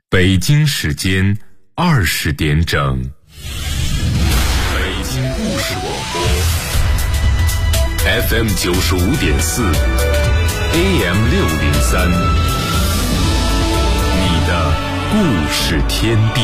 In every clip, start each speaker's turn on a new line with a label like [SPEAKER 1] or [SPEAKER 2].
[SPEAKER 1] 北京时间20点整，北京故事广播 FM 95.4 AM 603，你的故事天地。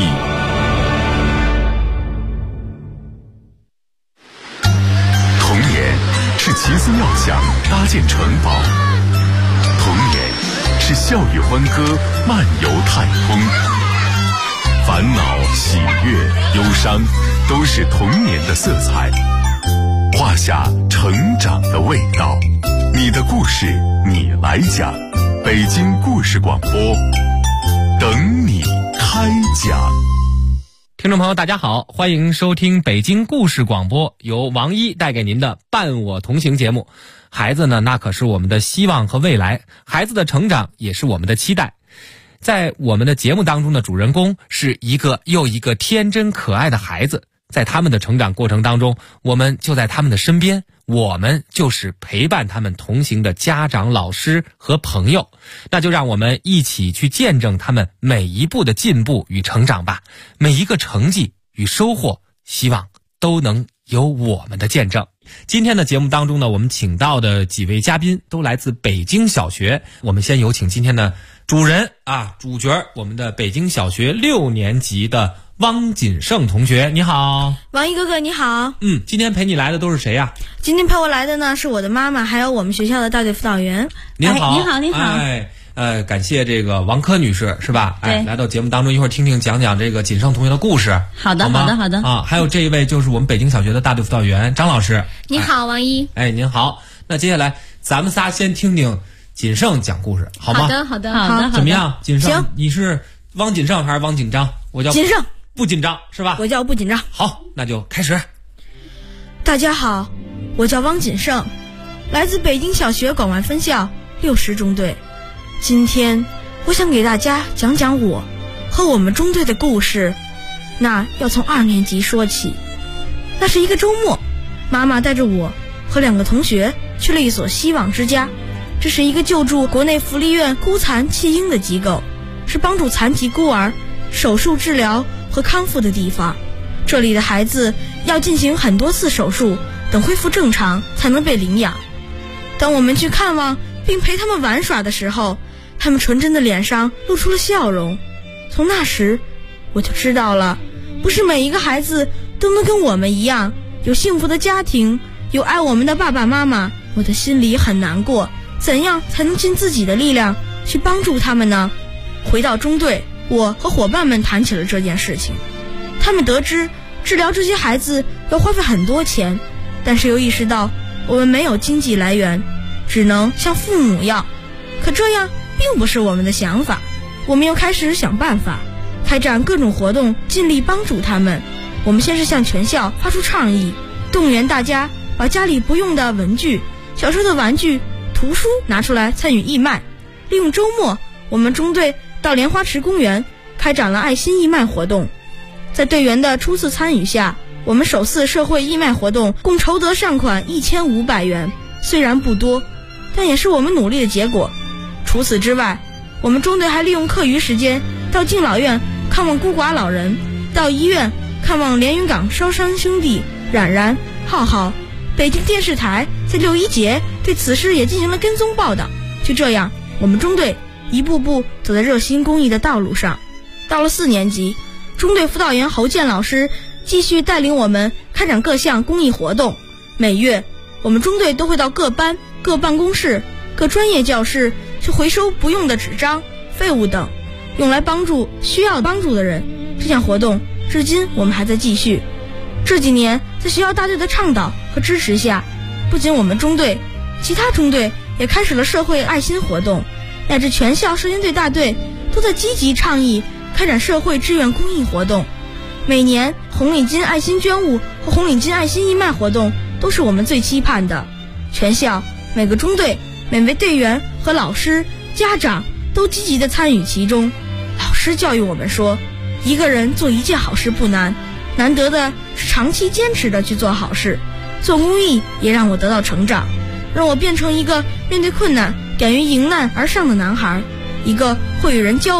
[SPEAKER 1] 童年是奇思妙想搭建城堡，童年是笑语欢歌漫游太空，烦恼喜悦忧伤都是童年的色彩，画下成长的味道。你的故事你来讲，北京故事广播等你开讲。
[SPEAKER 2] 听众朋友大家好，欢迎收听北京故事广播，由王一带给您的伴我同行节目。孩子呢，那可是我们的希望和未来，孩子的成长也是我们的期待。在我们的节目当中的主人公是一个又一个天真可爱的孩子，在他们的成长过程当中，我们就在他们的身边，我们就是陪伴他们同行的家长、老师和朋友。那就让我们一起去见证他们每一步的进步与成长吧，每一个成绩与收获，希望都能有我们的见证。今天的节目当中呢，我们请到的几位嘉宾都来自北京小学。我们先有请今天的主角，我们的北京小学6年级的汪锦胜同学。你好。
[SPEAKER 3] 王一哥哥你好。
[SPEAKER 2] 今天陪你来的都是谁呀？
[SPEAKER 3] 今天陪我来的呢是我的妈妈，还有我们学校的大队辅导员。
[SPEAKER 2] 您好。
[SPEAKER 4] 您好。
[SPEAKER 2] 感谢这个王科女士是吧？来到节目当中，一会儿讲讲这个锦胜同学的故事。
[SPEAKER 4] 好的
[SPEAKER 2] 啊，还有这一位就是我们北京小学的大队辅导员张老师。
[SPEAKER 3] 你好，王一。
[SPEAKER 2] 您好。那接下来咱们仨先听听锦胜讲故事，好吗？
[SPEAKER 3] 好的。
[SPEAKER 2] 怎么样？锦胜，
[SPEAKER 3] 行。
[SPEAKER 2] 你是汪锦胜还是汪紧张？我叫
[SPEAKER 3] 锦胜。
[SPEAKER 2] 不紧张是吧？
[SPEAKER 3] 我叫不紧张。
[SPEAKER 2] 好，那就开始。
[SPEAKER 3] 大家好，我叫汪锦胜，来自北京小学广外分校60中队。今天我想给大家讲讲我和我们中队的故事。那要从2年级说起。那是一个周末，妈妈带着我和2个同学去了一所希望之家。这是一个救助国内福利院孤残弃婴的机构，是帮助残疾孤儿手术治疗和康复的地方。这里的孩子要进行很多次手术，等恢复正常才能被领养。当我们去看望并陪他们玩耍的时候，他们纯真的脸上露出了笑容。从那时我就知道了，不是每一个孩子都能跟我们一样有幸福的家庭，有爱我们的爸爸妈妈。我的心里很难过，怎样才能尽自己的力量去帮助他们呢？回到中队，我和伙伴们谈起了这件事情。他们得知治疗这些孩子要花费很多钱，但是又意识到我们没有经济来源，只能向父母要。可这样并不是我们的想法，我们又开始想办法，开展各种活动，尽力帮助他们。我们先是向全校发出倡议，动员大家把家里不用的文具、小时候的玩具、图书拿出来参与义卖。利用周末，我们中队到莲花池公园开展了爱心义卖活动。在队员的初次参与下，我们首次社会义卖活动共筹得善款1500元，虽然不多，但也是我们努力的结果。除此之外，我们中队还利用课余时间到敬老院看望孤寡老人，到医院看望连云港烧伤兄弟冉冉、浩浩。北京电视台在6·1节对此事也进行了跟踪报道。就这样，我们中队一步步走在热心公益的道路上。到了4年级，中队辅导员侯健老师继续带领我们开展各项公益活动。每月，我们中队都会到各班、各办公室、各专业教室去回收不用的纸张、废物等，用来帮助需要帮助的人。这项活动至今我们还在继续。这几年，在学校大队的倡导和支持下，不仅我们中队，其他中队也开始了社会爱心活动，乃至全校少先队大队都在积极倡议开展社会志愿公益活动。每年红领巾爱心捐物和红领巾爱心义卖活动都是我们最期盼的。全校每个中队、每位队员和老师、家长都积极地参与其中。老师教育我们说，一个人做一件好事不难，难得的是长期坚持的去做好事。做公益也让我得到成长，让我变成一个面对困难敢于迎难而上的男孩，一个会与人交往、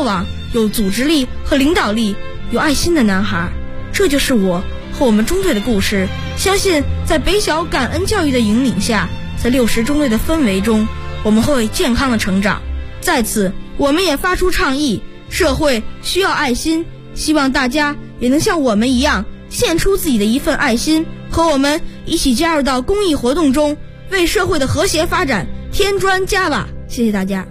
[SPEAKER 3] 有组织力和领导力、有爱心的男孩。这就是我和我们中队的故事。相信在北小感恩教育的引领下，在60中队的氛围中，我们会健康的成长。在此，我们也发出倡议：社会需要爱心，希望大家也能像我们一样，献出自己的一份爱心，和我们一起加入到公益活动中，为社会的和谐发展添砖加瓦。谢谢大家。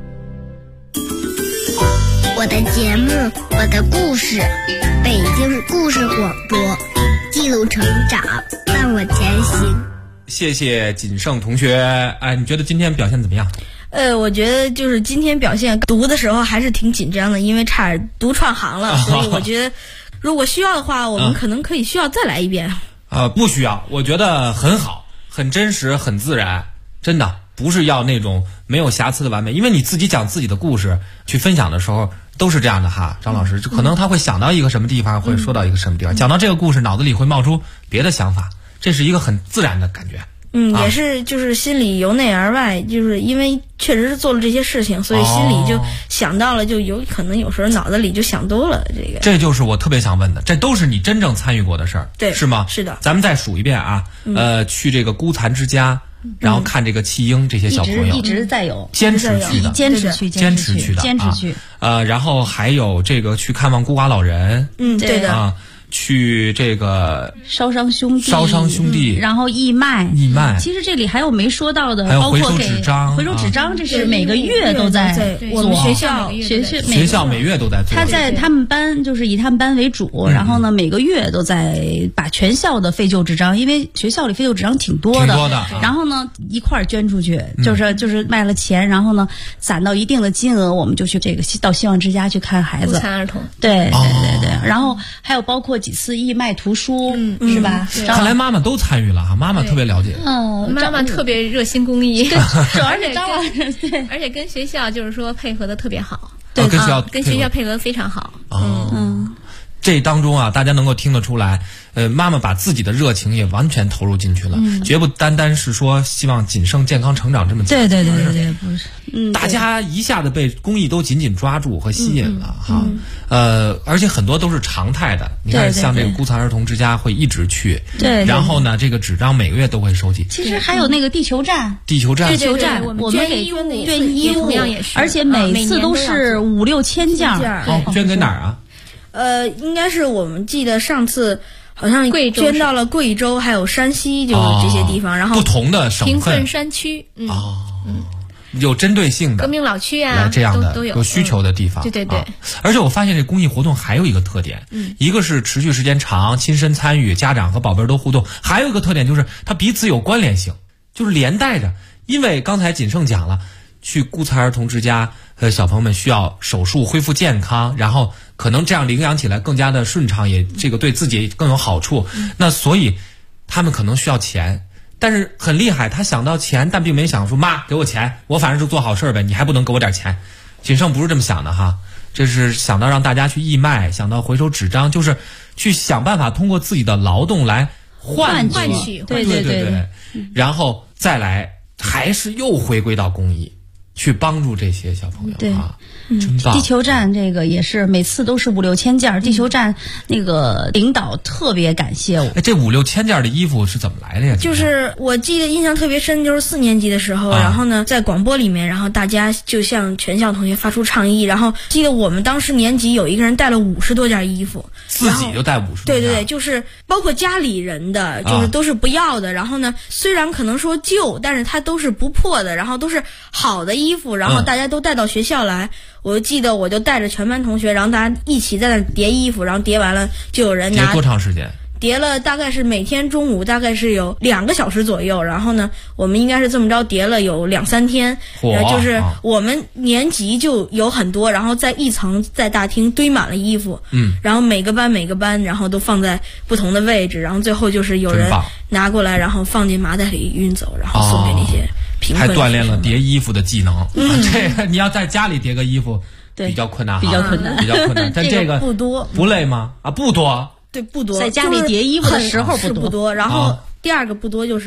[SPEAKER 4] 我的节目，我的故事，北京故事广播，记录成长，伴我前行。
[SPEAKER 2] 谢谢锦盛同学。哎，你觉得今天表现怎么样？
[SPEAKER 3] 我觉得就是今天表现读的时候还是挺紧张的，因为差点读串行了，所以我觉得如果需要的话，我们可能可以需要再来一遍。
[SPEAKER 2] 不需要，我觉得很好，很真实，很自然，真的不是要那种没有瑕疵的完美。因为你自己讲自己的故事去分享的时候都是这样的哈，张老师可能他会想到一个什么地方，会说到一个什么地方，讲到这个故事脑子里会冒出别的想法，这是一个很自然的感觉。
[SPEAKER 3] 也是就是心里由内而外，就是因为确实是做了这些事情，所以心里就想到了，就有可能有时候脑子里就想多了。
[SPEAKER 2] 这就是我特别想问的，这都是你真正参与过的事儿，
[SPEAKER 3] 对，
[SPEAKER 2] 是吗？
[SPEAKER 3] 是的。
[SPEAKER 2] 咱们再数一遍啊，去这个孤残之家，然后看这个弃婴这些小朋友，
[SPEAKER 5] 一直在有
[SPEAKER 2] 坚持去的，
[SPEAKER 5] 坚持去，
[SPEAKER 2] 然后还有这个去看望孤寡老人，
[SPEAKER 3] 对的
[SPEAKER 2] 啊。去这个
[SPEAKER 5] 烧伤兄弟，然后义卖。其实这里还有没说到的，包括给回收纸张，这是每个月都在
[SPEAKER 3] 我们学
[SPEAKER 2] 校每月都在做。
[SPEAKER 5] 他在他们班就是以他们班为主，然后呢每个月都在把全校的废旧纸张，因为学校里废旧纸张挺多的，然后呢一块捐出去，就是卖了钱，然后呢攒到一定的金额，我们就去这个到希望之家去看孩子，
[SPEAKER 3] 孤残儿童。
[SPEAKER 5] 对，然后还有包括几次义卖图书，是吧？
[SPEAKER 2] 看来妈妈都参与了哈，妈妈特别了解。
[SPEAKER 6] 妈妈特别热心公益，
[SPEAKER 5] 而且张老师对，
[SPEAKER 6] 而且跟学校就是说配合的特别好，
[SPEAKER 2] 对，跟
[SPEAKER 6] 学校配合的非常好。
[SPEAKER 2] 这当中啊，大家能够听得出来，妈妈把自己的热情也完全投入进去了，绝不单单是说希望锦盛健康成长这么简单。
[SPEAKER 5] 对，不是，
[SPEAKER 2] 大家一下子被公益都紧紧抓住和吸引了哈。而且很多都是常态的，你看像这个孤残儿童之家会一直去，
[SPEAKER 5] 对，
[SPEAKER 2] 然后呢，这个纸张每个月都会收集。
[SPEAKER 5] 其实还有那个地球站，
[SPEAKER 6] 我们给
[SPEAKER 5] 捐衣服，而且每次都是5、6千件。
[SPEAKER 2] 捐给哪儿啊？
[SPEAKER 3] 应该是我们记得上次好像捐到了贵州还有山西，就是这些地方，然后
[SPEAKER 2] 不同的省份
[SPEAKER 6] 贫困山区，
[SPEAKER 2] 有针对性的
[SPEAKER 6] 革命老区啊，
[SPEAKER 2] 这样的
[SPEAKER 6] 都有
[SPEAKER 2] 有需求的地方。
[SPEAKER 6] 对。
[SPEAKER 2] 而且我发现这公益活动还有一个特点，一个是持续时间长，亲身参与，家长和宝贝儿都互动，还有一个特点就是它彼此有关联性，就是连带着。因为刚才锦盛讲了，去孤残儿童之家，小朋友们需要手术恢复健康，然后可能这样领养起来更加的顺畅，也这个对自己更有好处。那所以他们可能需要钱，但是很厉害，他想到钱，但并没想说妈给我钱，我反正就做好事呗，你还不能给我点钱。锦盛不是这么想的哈，这是想到让大家去义卖，想到回收纸张，就是去想办法通过自己的劳动来换取，对，然后再来还是又回归到公益，去帮助这些小朋友啊。真棒！
[SPEAKER 5] 地球站这个也是每次都是5、6千件，地球站那个领导特别感谢我。
[SPEAKER 2] 这5、6千件的衣服是怎么来的呀？
[SPEAKER 3] 就是我记得印象特别深，就是4年级的时候，然后呢在广播里面，然后大家就向全校同学发出倡议，然后记得我们当时年级有一个人带了50多件衣服，
[SPEAKER 2] 自己就带50多件。
[SPEAKER 3] 对，就是包括家里人的，就是都是不要的。然后呢，虽然可能说旧，但是它都是不破的，然后都是好的衣服，然后大家都带到学校来。我记得我就带着全班同学，然后大家一起在那叠衣服，然后叠完了就有人拿。
[SPEAKER 2] 叠多长时间？
[SPEAKER 3] 叠了大概是每天中午大概是有2个小时左右，然后呢，我们应该是这么着叠了有2、3天，就是我们年级就有很多，然后在一层在大厅堆满了衣服，然后每个班然后都放在不同的位置，然后最后就是有人拿过来，然后放进麻袋里运走，然后送给那些贫困。
[SPEAKER 2] 还锻炼了叠衣服的技能。这个你要在家里叠个衣服比较困难，
[SPEAKER 5] 比较困难。
[SPEAKER 2] 但这个
[SPEAKER 3] 不多，
[SPEAKER 2] 不累吗？不多。
[SPEAKER 3] 对，不多，
[SPEAKER 5] 在家里叠衣服的时候不多。
[SPEAKER 3] 然后第二个不多就是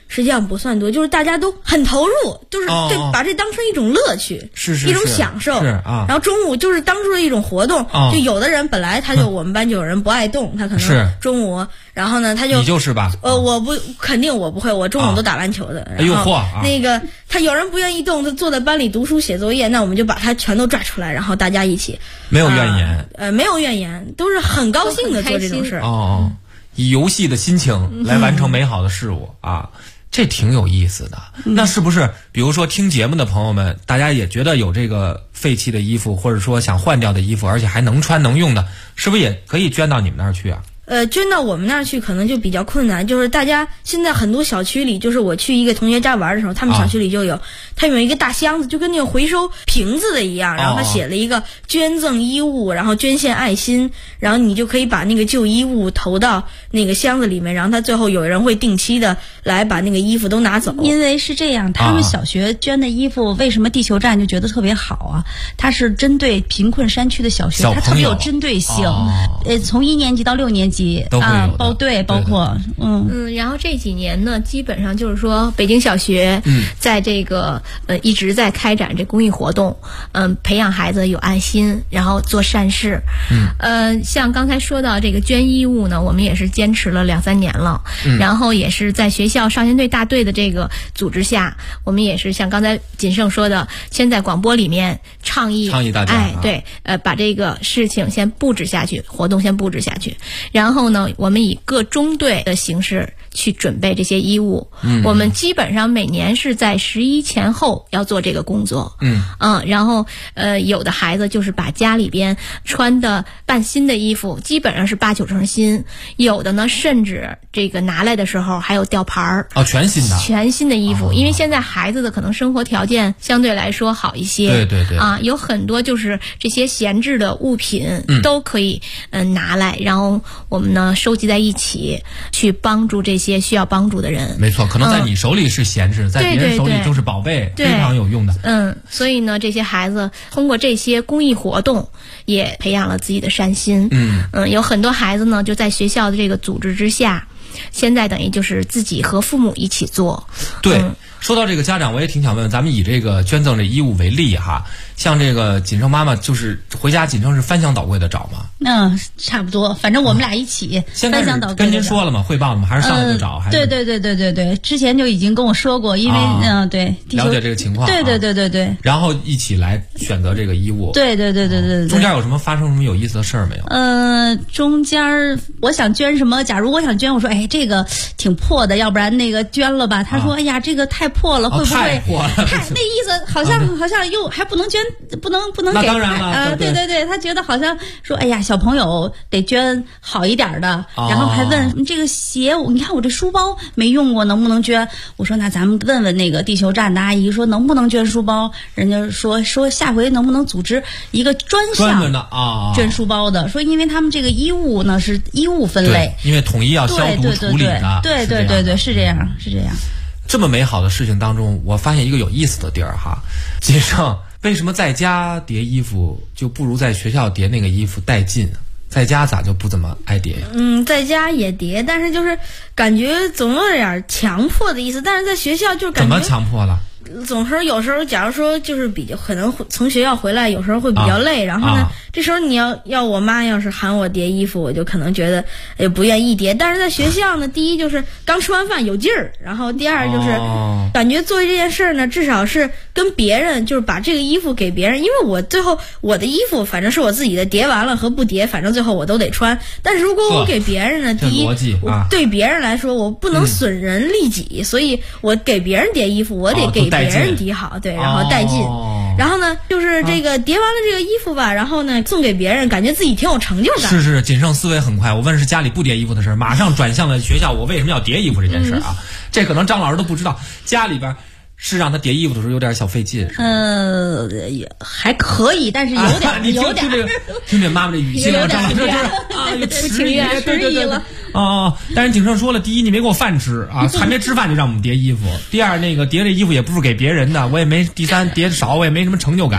[SPEAKER 3] 实际上不算多，就是大家都很投入，就是把这当成一种乐趣，
[SPEAKER 2] 是
[SPEAKER 3] 一种享受。
[SPEAKER 2] 是啊。
[SPEAKER 3] 然后中午就是当做一种活动，就有的人本来我们班就有人不爱动，他可能中午，然后呢他就
[SPEAKER 2] 你就是吧？
[SPEAKER 3] 我不肯定我不会，我中午都打篮球的。
[SPEAKER 2] 哎呦嚯！
[SPEAKER 3] 那个他有人不愿意动，他坐在班里读书写作业，那我们就把他全都抓出来，然后大家一起。
[SPEAKER 2] 没有怨言。
[SPEAKER 3] 没有怨言，都是很高兴的做这种事。
[SPEAKER 2] 以游戏的心情来完成美好的事物啊。这挺有意思的。那是不是比如说听节目的朋友们，大家也觉得有这个废弃的衣服，或者说想换掉的衣服，而且还能穿能用的，是不是也可以捐到你们那儿去啊？
[SPEAKER 3] 捐到我们那儿去可能就比较困难，就是大家现在很多小区里，就是我去一个同学家玩的时候，他们小区里就有，他有一个大箱子，就跟那个回收瓶子的一样，然后他写了一个捐赠衣物，然后捐献爱心，然后你就可以把那个旧衣物投到那个箱子里面，然后他最后有人会定期的来把那个衣服都拿走。
[SPEAKER 5] 因为是这样，他们小学捐的衣服，为什么地球站就觉得特别好啊？它是针对贫困山区的小学，它特别有针对性。从1年级到6年级。
[SPEAKER 2] 都会有
[SPEAKER 5] 包括
[SPEAKER 6] 然后这几年呢，基本上就是说北京小学在这个一直在开展这公益活动，培养孩子有爱心，然后做善事。像刚才说到这个捐衣物呢，我们也是坚持了2-3年了，然后也是在学校少先队大队的这个组织下，我们也是像刚才锦盛说的，先在广播里面倡议
[SPEAKER 2] 大家，
[SPEAKER 6] 对，把这个事情先布置下去，活动先布置下去。然后呢，我们以各中队的形式去准备这些衣物。我们基本上每年是在11前后要做这个工作。然后有的孩子就是把家里边穿的半新的衣服，基本上是8-9成新，有的呢甚至这个拿来的时候还有吊牌儿。
[SPEAKER 2] 全新的
[SPEAKER 6] 衣服。因为现在孩子的可能生活条件相对来说好一些。
[SPEAKER 2] 对
[SPEAKER 6] 有很多就是这些闲置的物品都可以拿来，然后我们呢收集在一起，去帮助这些需要帮助的人。
[SPEAKER 2] 没错，可能在你手里是闲置，在别人手里就是宝贝，非常有用的。
[SPEAKER 6] 所以呢，这些孩子通过这些公益活动，也培养了自己的善心。有很多孩子呢，就在学校的这个组织之下，现在等于就是自己和父母一起做。
[SPEAKER 2] 对。说到这个家长，我也挺想问问，咱们以这个捐赠这衣物为例哈，像这个锦盛妈妈就是回家，锦盛是翻箱倒柜的找吗？
[SPEAKER 5] 差不多，反正我们俩一起翻箱倒柜的找。
[SPEAKER 2] 跟您说了吗？汇报了吗？还是上来就找？
[SPEAKER 5] 对，之前就已经跟我说过，因为对，
[SPEAKER 2] 了解这个情况。
[SPEAKER 5] 对。
[SPEAKER 2] 然后一起来选择这个衣物。
[SPEAKER 5] 对。
[SPEAKER 2] 中间有什么发生什么有意思的事儿没有？
[SPEAKER 5] 中间我想捐什么？假如我想捐，我说这个挺破的，要不然那个捐了吧。他说呀，这个太破了，会不会？
[SPEAKER 2] 太破了。
[SPEAKER 5] 那意思好像又还不能捐，不能给。
[SPEAKER 2] 那当然了。
[SPEAKER 5] 对，他觉得好像说，小朋友得捐好一点的，然后还问这个鞋，你看我这书包没用过，能不能捐？我说那咱们问问那个地球站的阿姨，说能不能捐书包？人家说下回能不能组织一个专
[SPEAKER 2] 门的
[SPEAKER 5] 捐书包的？说因为他们这个衣物呢是衣物分类，
[SPEAKER 2] 因为统一要消毒处理的。
[SPEAKER 5] 对，是这样。
[SPEAKER 2] 这么美好的事情当中，我发现一个有意思的地儿哈，锦盛，为什么在家叠衣服就不如在学校叠那个衣服带劲？在家咋就不怎么爱叠呀？
[SPEAKER 3] 在家也叠，但是就是感觉总有点强迫的意思。但是在学校就感觉
[SPEAKER 2] 怎么强迫了？
[SPEAKER 3] 总是有时候，假如说就是比较可能从学校回来，有时候会比较累，然后呢，这时候你要我妈要是喊我叠衣服，我就可能觉得也不愿意叠。但是在学校呢，第一就是刚吃完饭有劲儿，然后第二就是感觉做这件事呢，至少是跟别人就是把这个衣服给别人，因为我最后我的衣服反正是我自己的，叠完了和不叠，反正最后我都得穿。但是如果我给别人呢，第一对别人来说我不能损人利己，所以我给别人叠衣服，我得给别人叠好，对，然后带劲。然后呢，就是这个叠完了这个衣服吧，然后呢送给别人，感觉自己挺有成就感。
[SPEAKER 2] 是，锦盛思维很快。我问是家里不叠衣服的事儿，马上转向了学校，我为什么要叠衣服这件事啊？这可能张老师都不知道，家里边是让他叠衣服的时候有点小费劲。
[SPEAKER 5] 也还可以，但是有点。
[SPEAKER 2] 听这妈妈这语气了，张老师
[SPEAKER 6] 不情愿，
[SPEAKER 2] 对了。但是锦盛说了，第一你没给我饭吃啊，还没吃饭就让我们叠衣服。第二那个叠这衣服也不是给别人的，我也没。第三叠少我也没什么成就感。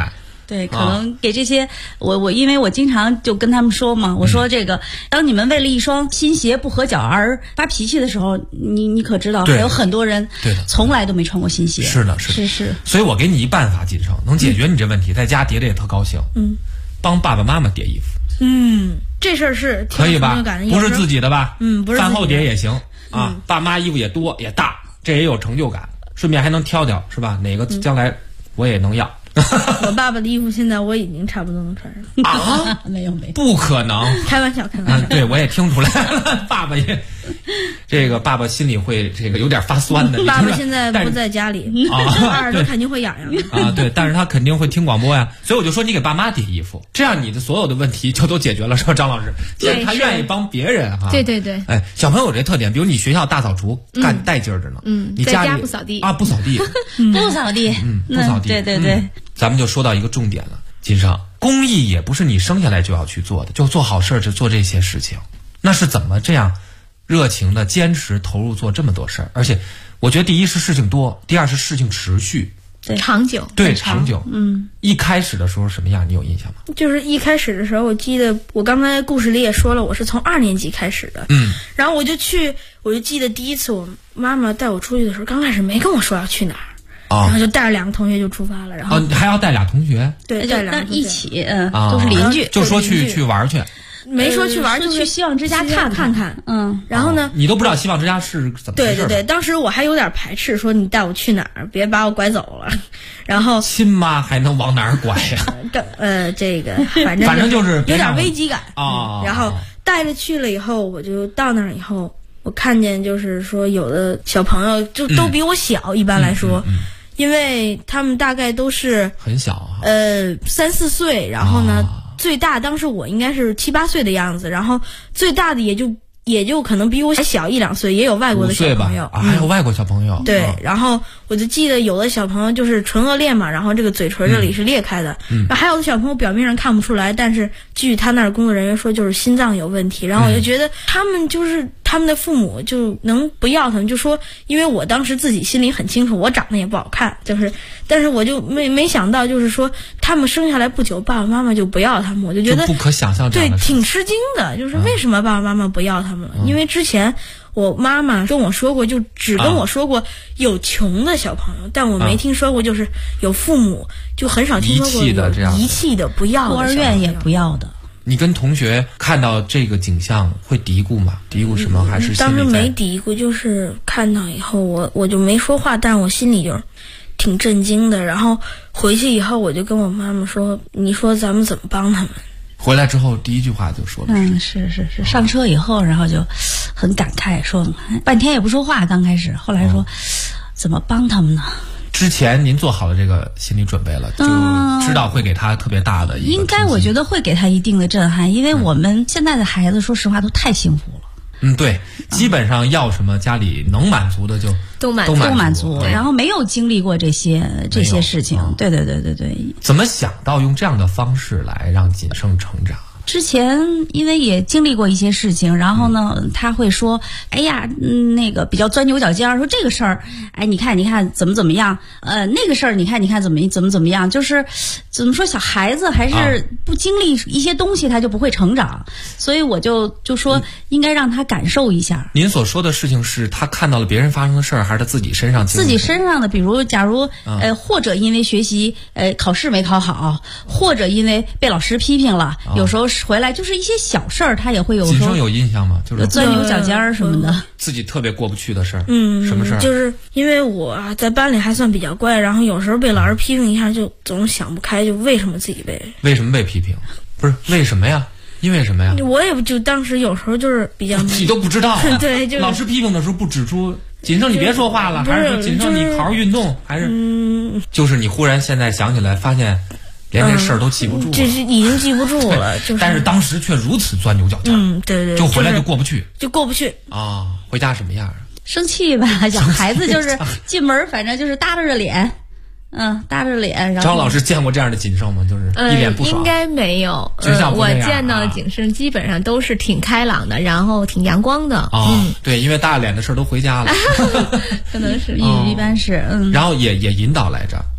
[SPEAKER 5] 对，可能给这些我因为我经常就跟他们说嘛，我说这个，当你们为了一双新鞋不合脚而发脾气的时候，你可知道还有很多人从来都没穿过新鞋。
[SPEAKER 2] 是的，
[SPEAKER 5] 是。
[SPEAKER 2] 所以我给你一办法，锦生能解决你这问题，在家叠着也特高兴。帮爸爸妈妈叠衣服。
[SPEAKER 3] 这事儿是
[SPEAKER 2] 可以吧？不是自己的吧？
[SPEAKER 3] 不是。
[SPEAKER 2] 饭后叠也行啊。爸妈衣服也多也大，这也有成就感，顺便还能挑挑，是吧？哪个将来我也能要。
[SPEAKER 3] 我爸爸的衣服现在我已经差不多能穿上了
[SPEAKER 5] 啊！没有，
[SPEAKER 2] 不可能，
[SPEAKER 3] 开玩笑。
[SPEAKER 2] 对，我也听出来了，爸爸也，这个爸爸心里会这个有点发酸的。
[SPEAKER 3] 爸爸现在不在家里，耳朵肯定会痒痒
[SPEAKER 2] 啊。对，但是他肯定会听广播呀，所以我就说你给爸妈叠衣服，这样你的所有的问题就都解决了，是吧，张老师？
[SPEAKER 6] 对，
[SPEAKER 2] 他愿意帮别人哈。
[SPEAKER 6] 对对对。
[SPEAKER 2] 哎，小朋友有这特点，比如你学校大扫除干带劲儿着呢，你
[SPEAKER 6] 在
[SPEAKER 2] 家
[SPEAKER 6] 不扫地
[SPEAKER 2] 啊，不扫地，
[SPEAKER 5] 不扫地，
[SPEAKER 2] 不扫地，
[SPEAKER 5] 对。
[SPEAKER 2] 咱们就说到一个重点了，金生，公益也不是你生下来就要去做的，就做好事就做这些事情，那是怎么这样热情的坚持投入做这么多事儿？而且我觉得第一是事情多，第二是事情持续，
[SPEAKER 6] 长久，
[SPEAKER 2] 对，长久。一开始的时候什么样，你有印象吗？
[SPEAKER 3] 就是一开始的时候，我记得我刚才故事里也说了，我是从2年级开始的。然后我就记得第一次我妈妈带我出去的时候，刚开始没跟我说要去哪儿。然后就带着2个同学就出发了，然后
[SPEAKER 2] 还要带俩同学，
[SPEAKER 3] 对，带2个同学
[SPEAKER 5] 一起，都是邻居，
[SPEAKER 2] 就说去玩去，
[SPEAKER 3] 没说去玩，
[SPEAKER 5] 就去希望之家看看。
[SPEAKER 3] 然后呢，
[SPEAKER 2] 你都不知道希望之家是怎么回事？
[SPEAKER 3] 对，当时我还有点排斥，说你带我去哪儿，别把我拐走了。然后
[SPEAKER 2] 亲妈还能往哪儿拐呀？
[SPEAKER 3] 这个反正
[SPEAKER 2] 就是
[SPEAKER 3] 有点危机感
[SPEAKER 2] 啊。
[SPEAKER 3] 然后带着去了以后，我就到那儿以后，我看见就是说有的小朋友就都比我小，一般来说。因为他们大概都是
[SPEAKER 2] 很小啊
[SPEAKER 3] ，3、4岁，然后呢，最大当时我应该是7、8岁的样子，然后最大的也就可能比我还小1、2岁，也有外国的小朋友，
[SPEAKER 2] 还有外国小朋友。
[SPEAKER 3] 对，然后我就记得有的小朋友就是唇腭裂嘛，然后这个嘴唇这里是裂开的，还有的小朋友表面上看不出来，但是据他那儿工作人员说就是心脏有问题，然后我就觉得他们就是他们的父母就能不要他们，就说因为我当时自己心里很清楚，我长得也不好看，但是我就没想到就是说他们生下来不久，爸爸妈妈就不要他们，我就觉得
[SPEAKER 2] 不可想象这样的事，
[SPEAKER 3] 对，挺吃惊的，就是为什么爸爸妈妈不要他们了？因为之前我妈妈跟我说过，就只跟我说过有穷的小朋友，但我没听说过就是有父母就很少听说过有遗弃的不要的，
[SPEAKER 5] 孤儿院也不要的。
[SPEAKER 2] 你跟同学看到这个景象会嘀咕吗？嘀咕什么？还是
[SPEAKER 3] 当时没嘀咕，就是看到以后我就没说话，但是我心里就挺震惊的。然后回去以后，我就跟我妈妈说：“你说咱们怎么帮他们？”
[SPEAKER 2] 回来之后第一句话就说了：“
[SPEAKER 5] 是。上车以后，然后就很感慨，说半天也不说话。刚开始，后来说怎么帮他们呢？”
[SPEAKER 2] 之前您做好了这个心理准备了，就知道会给他特别大的一个
[SPEAKER 5] 应该我觉得会给他一定的震撼，因为我们现在的孩子说实话都太幸福了。
[SPEAKER 2] 对，基本上要什么家里能满足的就
[SPEAKER 6] 都
[SPEAKER 5] 满足，然后没有经历过这些事情。对。
[SPEAKER 2] 怎么想到用这样的方式来让锦生成长？
[SPEAKER 5] 之前因为也经历过一些事情，然后呢，他会说：“哎呀，那个比较钻牛角尖儿，说这个事儿，哎，你看怎么样？那个事儿，你看怎么样？就是怎么说，小孩子还是不经历一些东西，他就不会成长。所以我就说，应该让他感受一下。
[SPEAKER 2] 您所说的事情是他看到了别人发生的事儿，还是他自己身上经历？
[SPEAKER 5] 自己身上的，比如假如或者因为学习考试没考好，或者因为被老师批评了，有时候回来就是一些小事儿，他也会有时候
[SPEAKER 2] 有印象吗？就是
[SPEAKER 5] 钻牛角尖儿什么的，
[SPEAKER 2] 自己特别过不去的事儿。什么事儿？
[SPEAKER 3] 就是因为我在班里还算比较乖，然后有时候被老师批评一下，就总想不开，就为什么自己被
[SPEAKER 2] 批评？不是为什么呀？因为什么呀？
[SPEAKER 3] 我也就当时有时候就是比较
[SPEAKER 2] 你都不知道
[SPEAKER 3] 对，就是
[SPEAKER 2] 老师批评的时候不指出锦生你别说话了，还是说锦生你好好运动，还是就是你忽然现在想起来发现连这事儿都记不住了，
[SPEAKER 3] 这是已经记不住了。
[SPEAKER 2] 但是当时却如此钻牛角尖。
[SPEAKER 3] 对，
[SPEAKER 2] 就回来就过不去，啊！回家什么样？
[SPEAKER 5] 生气吧，小孩子就是进门，反正就是耷拉着脸。耷着脸。然后
[SPEAKER 2] 张老师见过这样的锦生吗？就是一脸不爽。
[SPEAKER 6] 应该没有。我见到的锦生基本上都是挺开朗的，然后挺阳光的。
[SPEAKER 2] 对，因为大脸的事儿都回家了，
[SPEAKER 6] 可能是
[SPEAKER 5] 一般是
[SPEAKER 2] 然后也引导来着。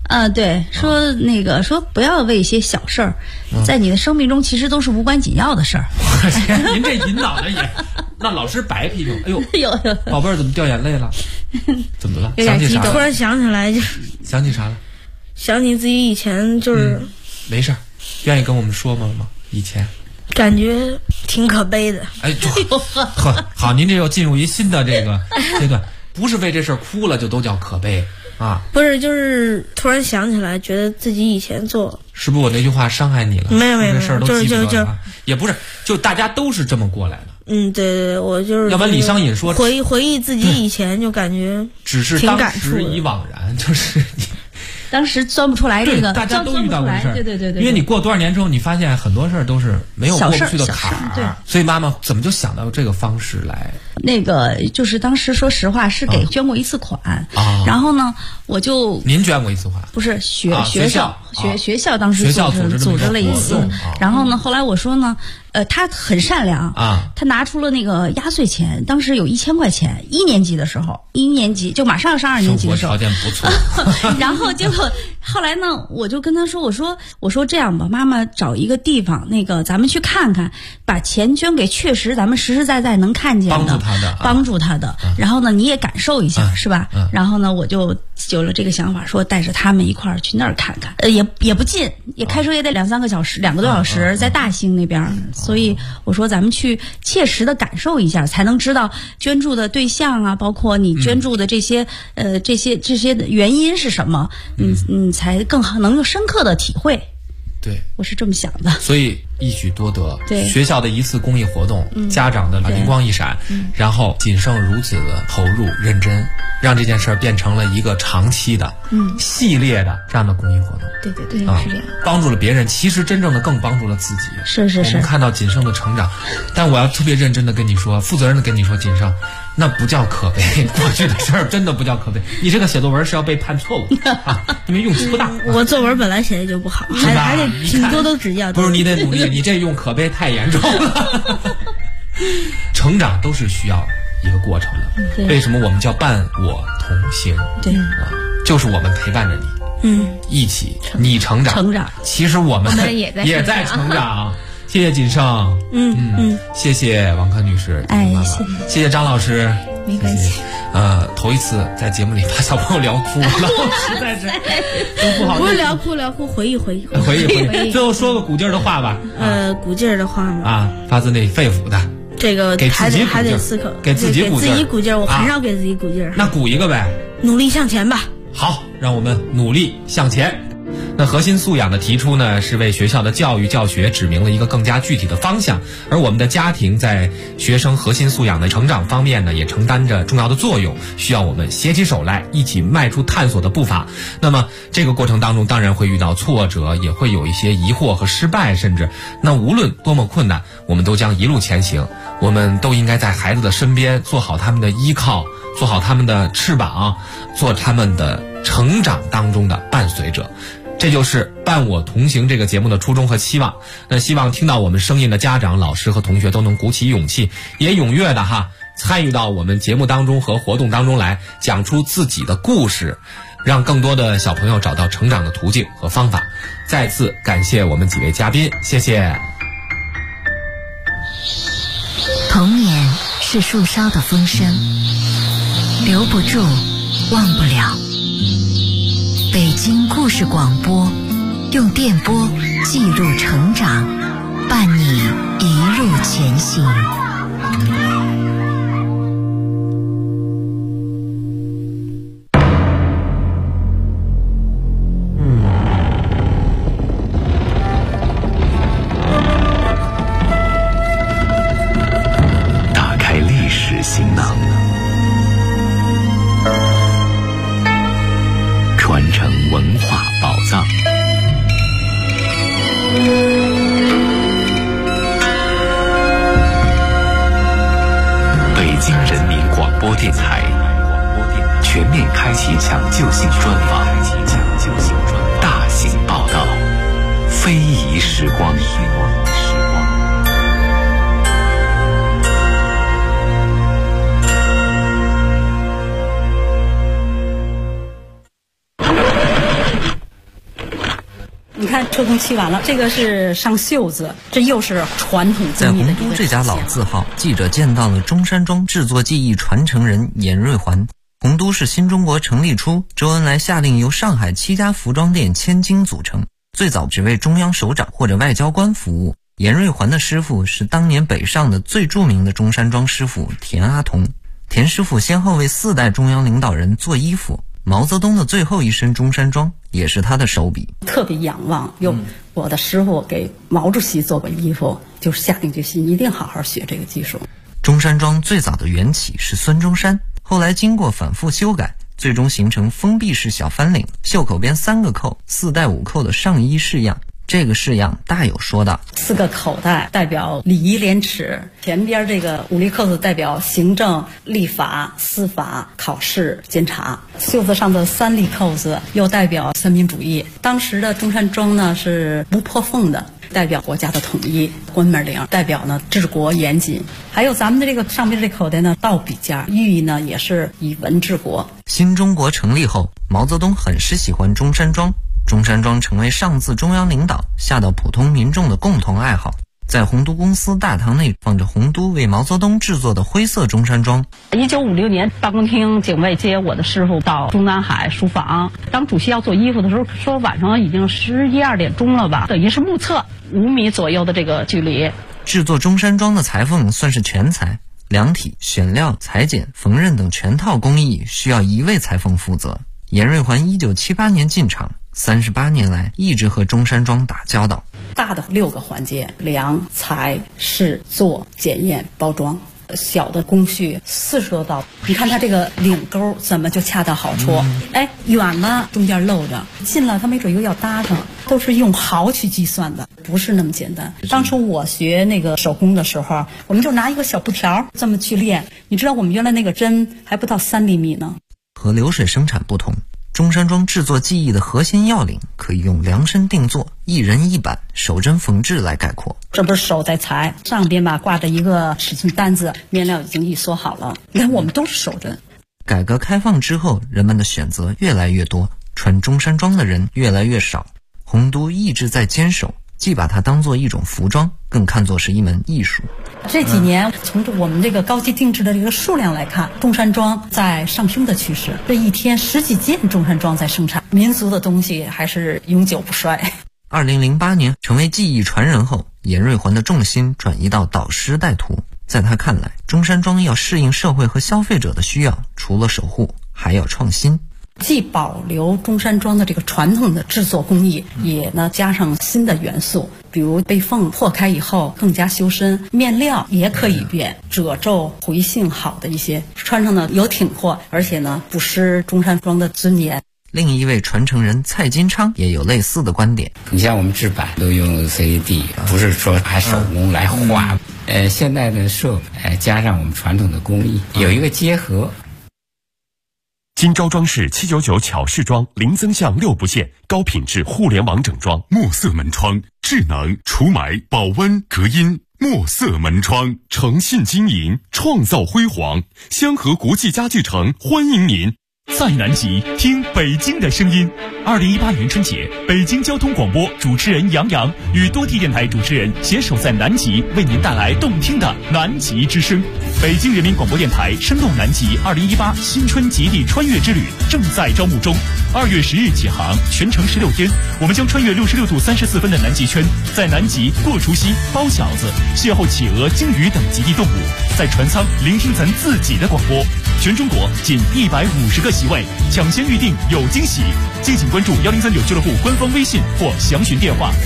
[SPEAKER 5] 对，说不要为一些小事儿，在你的生命中其实都是无关紧要的事儿。
[SPEAKER 2] 您这引导的也，那老师白批评。哎呦，
[SPEAKER 5] 有
[SPEAKER 2] 宝贝儿怎么掉眼泪了？怎么了？
[SPEAKER 3] 想起啥了？突然想起来就
[SPEAKER 2] 想起啥了？
[SPEAKER 3] 想起自己以前就是，
[SPEAKER 2] 没事儿，愿意跟我们说吗？以前
[SPEAKER 3] 感觉挺可悲的。
[SPEAKER 2] 哎，好，您这又进入一新的这个阶段，不是为这事儿哭了就都叫可悲啊？
[SPEAKER 3] 不是，就是突然想起来，觉得自己以前做，
[SPEAKER 2] 是不是我那句话伤害你了？
[SPEAKER 3] 没有，
[SPEAKER 2] 这事儿都记不得了。也不是，就大家都是这么过来的。
[SPEAKER 3] 对，我就是。
[SPEAKER 2] 要不然李商隐说
[SPEAKER 3] 回忆自己以前，就感觉
[SPEAKER 2] 只是当时已惘然，就是你。
[SPEAKER 5] 当时钻不出来这个，
[SPEAKER 2] 大家都遇到过事儿，
[SPEAKER 5] 对，
[SPEAKER 2] 因为你过多少年之后，你发现很多事儿都是没有过不去的坎儿，
[SPEAKER 5] 对，
[SPEAKER 2] 所以妈妈怎么就想到这个方式来？
[SPEAKER 5] 那个就是当时说实话是给捐过一次款，然后呢，我就
[SPEAKER 2] 您捐过一次款，
[SPEAKER 5] 不是学校当时组织了一次，然后呢，后来我说呢。他很善良啊，他拿出了那个压岁钱，当时有1000块钱，1年级的时候，1年级就马上要上2年级的时候，
[SPEAKER 2] 生活条件不错。
[SPEAKER 5] 然后结果后来呢，我就跟他说，我说这样吧，妈妈找一个地方，那个咱们去看看，把钱捐给确实咱们实实在在能看见的，帮助他的。然后呢，你也感受一下，是吧？然后呢，我就有了这个想法，说带着他们一块儿去那儿看看。也不近，也开车也得2-3个小时，2个多小时，在大兴那边。所以我说咱们去切实的感受一下，才能知道捐助的对象啊，包括你捐助的这些原因是什么，才更能够深刻的体会。
[SPEAKER 2] 对，
[SPEAKER 5] 我是这么想的。
[SPEAKER 2] 所以一举多得，
[SPEAKER 5] 对
[SPEAKER 2] 学校的一次公益活动，家长的灵光一闪，然后谨慎如此的投入认真，让这件事儿变成了一个长期的、系列的这样的公益活动。
[SPEAKER 5] 对，
[SPEAKER 6] 是这样，
[SPEAKER 2] 帮助了别人，其实真正的更帮助了自己。
[SPEAKER 5] 是，
[SPEAKER 2] 我们看到谨慎的成长，但我要特别认真的跟你说，负责任的跟你说，谨慎，那不叫可悲，过去的事儿真的不叫可悲。你这个写作文是要被判错误啊，因为用词不当。
[SPEAKER 3] 我作文本来写的就不好，还得请多多指教。
[SPEAKER 2] 不是，你得努力，你这用可悲太严重了。成长都是需要一个过程的。为什么我们叫伴我同行？
[SPEAKER 5] 对
[SPEAKER 2] 就是我们陪伴着你，一起你成长，其实我们也在成长。谢谢锦盛，谢谢王珂女士，谢谢张老师，
[SPEAKER 6] 没关系。
[SPEAKER 2] 头一次在节目里把小朋友聊哭了，实在是都不好。
[SPEAKER 3] 不是聊哭，回忆。
[SPEAKER 2] 最后说个鼓劲儿的话吧。
[SPEAKER 3] 鼓劲儿的话吗？
[SPEAKER 2] 啊，发自内肺腑的。这个还得思考，给自己鼓劲儿。我很少给自己鼓劲儿。那鼓一个呗。努力向前吧。好，让我们努力向前。那核心素养的提出呢，是为学校的教育教学指明了一个更加具体的方向，而我们的家庭在学生核心素养的成长方面呢，也承担着重要的作用，需要我们携起手来，一起迈出探索的步伐。那么这个过程当中，当然会遇到挫折，也会有一些疑惑和失败，甚至那无论多么困难，我们都将一路前行。我们都应该在孩子的身边，做好他们的依靠，做好他们的翅膀，做他们的成长当中的伴随者。这就是伴我同行这个节目的初衷和期望。那希望听到我们声音的家长、老师和同学都能鼓起勇气，也踊跃的参与到我们节目当中和活动当中来，讲出自己的故事，让更多的小朋友找到成长的途径和方法。再次感谢我们几位嘉宾，谢谢。
[SPEAKER 7] 童年是树梢的风声，留不住，忘不了。北京故事广播，用电波记录成长，伴你一路前行。
[SPEAKER 1] 打开历史行囊，传承文化宝藏。北京人民广播电台全面开启抢救性专访，大型报道，非遗时光。
[SPEAKER 8] 你看车工漆完了，这个是上袖子，这又是传统工艺的。
[SPEAKER 9] 在洪都这家老字号，记者见到了中山装制作技艺传承人严瑞环。洪都是新中国成立初，周恩来下令由上海7家服装店千金组成，最早只为中央首长或者外交官服务。严瑞环的师傅是当年北上的最著名的中山装师傅田阿童。田师傅先后为4代中央领导人做衣服，毛泽东的最后一身中山装也是他的手笔。
[SPEAKER 8] 特别仰望，我的师傅给毛主席做过衣服，就是下定决心一定好好学这个技术。
[SPEAKER 9] 中山装最早的缘起是孙中山，后来经过反复修改，最终形成封闭式小翻领，袖口边3个扣，4带5扣的上衣式样。这个式样大有说道：4个口袋代表礼仪廉耻，前边这个5粒扣子代表行政、立法、司法、考试、监察，袖子上的3粒扣子又代表三民主义。当时的中山装呢是不破缝的，代表国家的统一；关门领代表呢治国严谨。还有咱们的这个上边这口袋呢倒笔架，寓意呢也是以文治国。新中国成立后，毛泽东很是喜欢中山装，中山装成为上自中央领导下到普通民众的共同爱好。在洪都公司大堂内放着洪都为毛泽东制作的灰色中山装。
[SPEAKER 8] 1956年，办公厅警卫接我的师傅到中南海书房，当主席要做衣服的时候，说晚上已经11、12点钟了吧，等于是目测5米左右的这个距离。
[SPEAKER 9] 制作中山装的裁缝算是全才，量体、选料、裁剪、缝纫等全套工艺需要1位裁缝负责。严瑞环1978年进场，38年来一直和中山装打交道。大的6个环节：量、裁、试、做、检验、包装。小的工序40多道。你看它这个领钩怎么就恰到好处？远了中间露着，近了它没准又要搭上，都是用毫去计算的，不是那么简单。当初我学那个手工的时候，我们就拿一个小布条这么去练。你知道我们原来那个针还不到3厘米呢。和流水生产不同，中山装制作技艺的核心要领可以用量身定做、一人一板、手针缝制来概括。这不是手在裁，上边吧挂着一个尺寸单子，面料已经一缩好了。你看我们都是手针。改革开放之后，人们的选择越来越多，穿中山装的人越来越少。洪都一直在坚守，既把它当作一种服装，更看作是一门艺术。这几年从我们这个高级定制的这个数量来看，中山装在上升的趋势。这一天10几件中山装在生产，民族的东西还是永久不衰。2008年成为技艺传人后，严瑞环的重心转移到导师带徒。在他看来，中山装要适应社会和消费者的需要，除了守护，还要创新。既保留中山装的这个传统的制作工艺，也呢加上新的元素，比如被缝破开以后更加修身，面料也可以变，褶皱回性好的一些，穿上呢有挺阔，而且呢不失中山装的尊严。另一位传承人蔡金昌也有类似的观点。
[SPEAKER 10] 你像我们制版都用 CAD， 不是说还手工来画。现在的设备加上我们传统的工艺，有一个结合。
[SPEAKER 1] 金招装饰799巧饰装零增项6不限，高品质互联网整装，墨色门窗，智能除霾、保温、隔音。墨色门窗，诚信经营，创造辉煌。香河国际家具城欢迎您。在南极听北京的声音。2018年春节，北京交通广播主持人杨洋与多地电台主持人携手在南极，为您带来动听的南极之声。北京人民广播电台声动南极2018新春极地穿越之旅正在招募中，2月10日起航，全程16天，我们将穿越66度34分的南极圈，在南极过除夕、包饺子，邂逅企鹅、鲸鱼等极地动物，在船舱聆听咱自己的广播。全中国仅150个席位，抢先预定有惊喜。敬请关注1039俱乐部官方微信或详询电话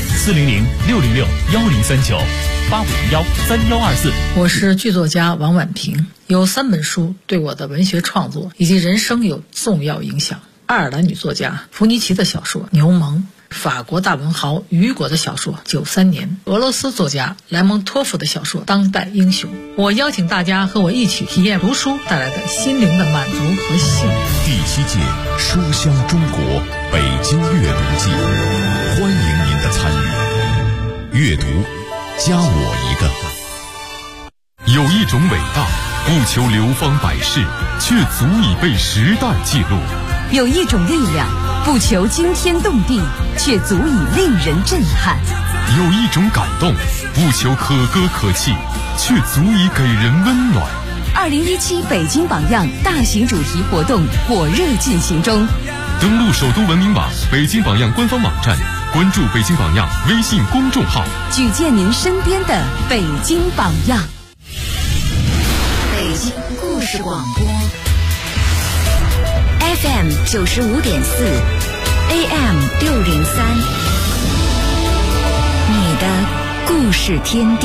[SPEAKER 1] 400-606-1039-8510-3124。
[SPEAKER 11] 我是剧作家王婉平，有3本书对我的文学创作以及人生有重要影响。爱尔兰女作家弗尼奇的小说《牛虻》，法国大文豪雨果的小说《93年》，俄罗斯作家莱蒙托夫的小说《当代英雄》。我邀请大家和我一起体验读书带来的心灵的满足和幸福。
[SPEAKER 1] 第7届书香中国北京阅读季，欢迎您的参与。阅读，加我一个。有一种伟大，不求流芳百世，却足以被时代记录。
[SPEAKER 12] 有一种力量， 不求惊天动地，却足以令人震撼。
[SPEAKER 1] 有一种感动，不求可歌可泣，却足以给人温暖。
[SPEAKER 12] 2017北京榜样大型主题活动火热进行中，
[SPEAKER 1] 登录首都文明网、北京榜样官方网站，关注北京榜样微信公众号，
[SPEAKER 12] 举荐您身边的北京榜样。
[SPEAKER 7] 北京故事广播 FM 95.4 AM 603，你的故事天地。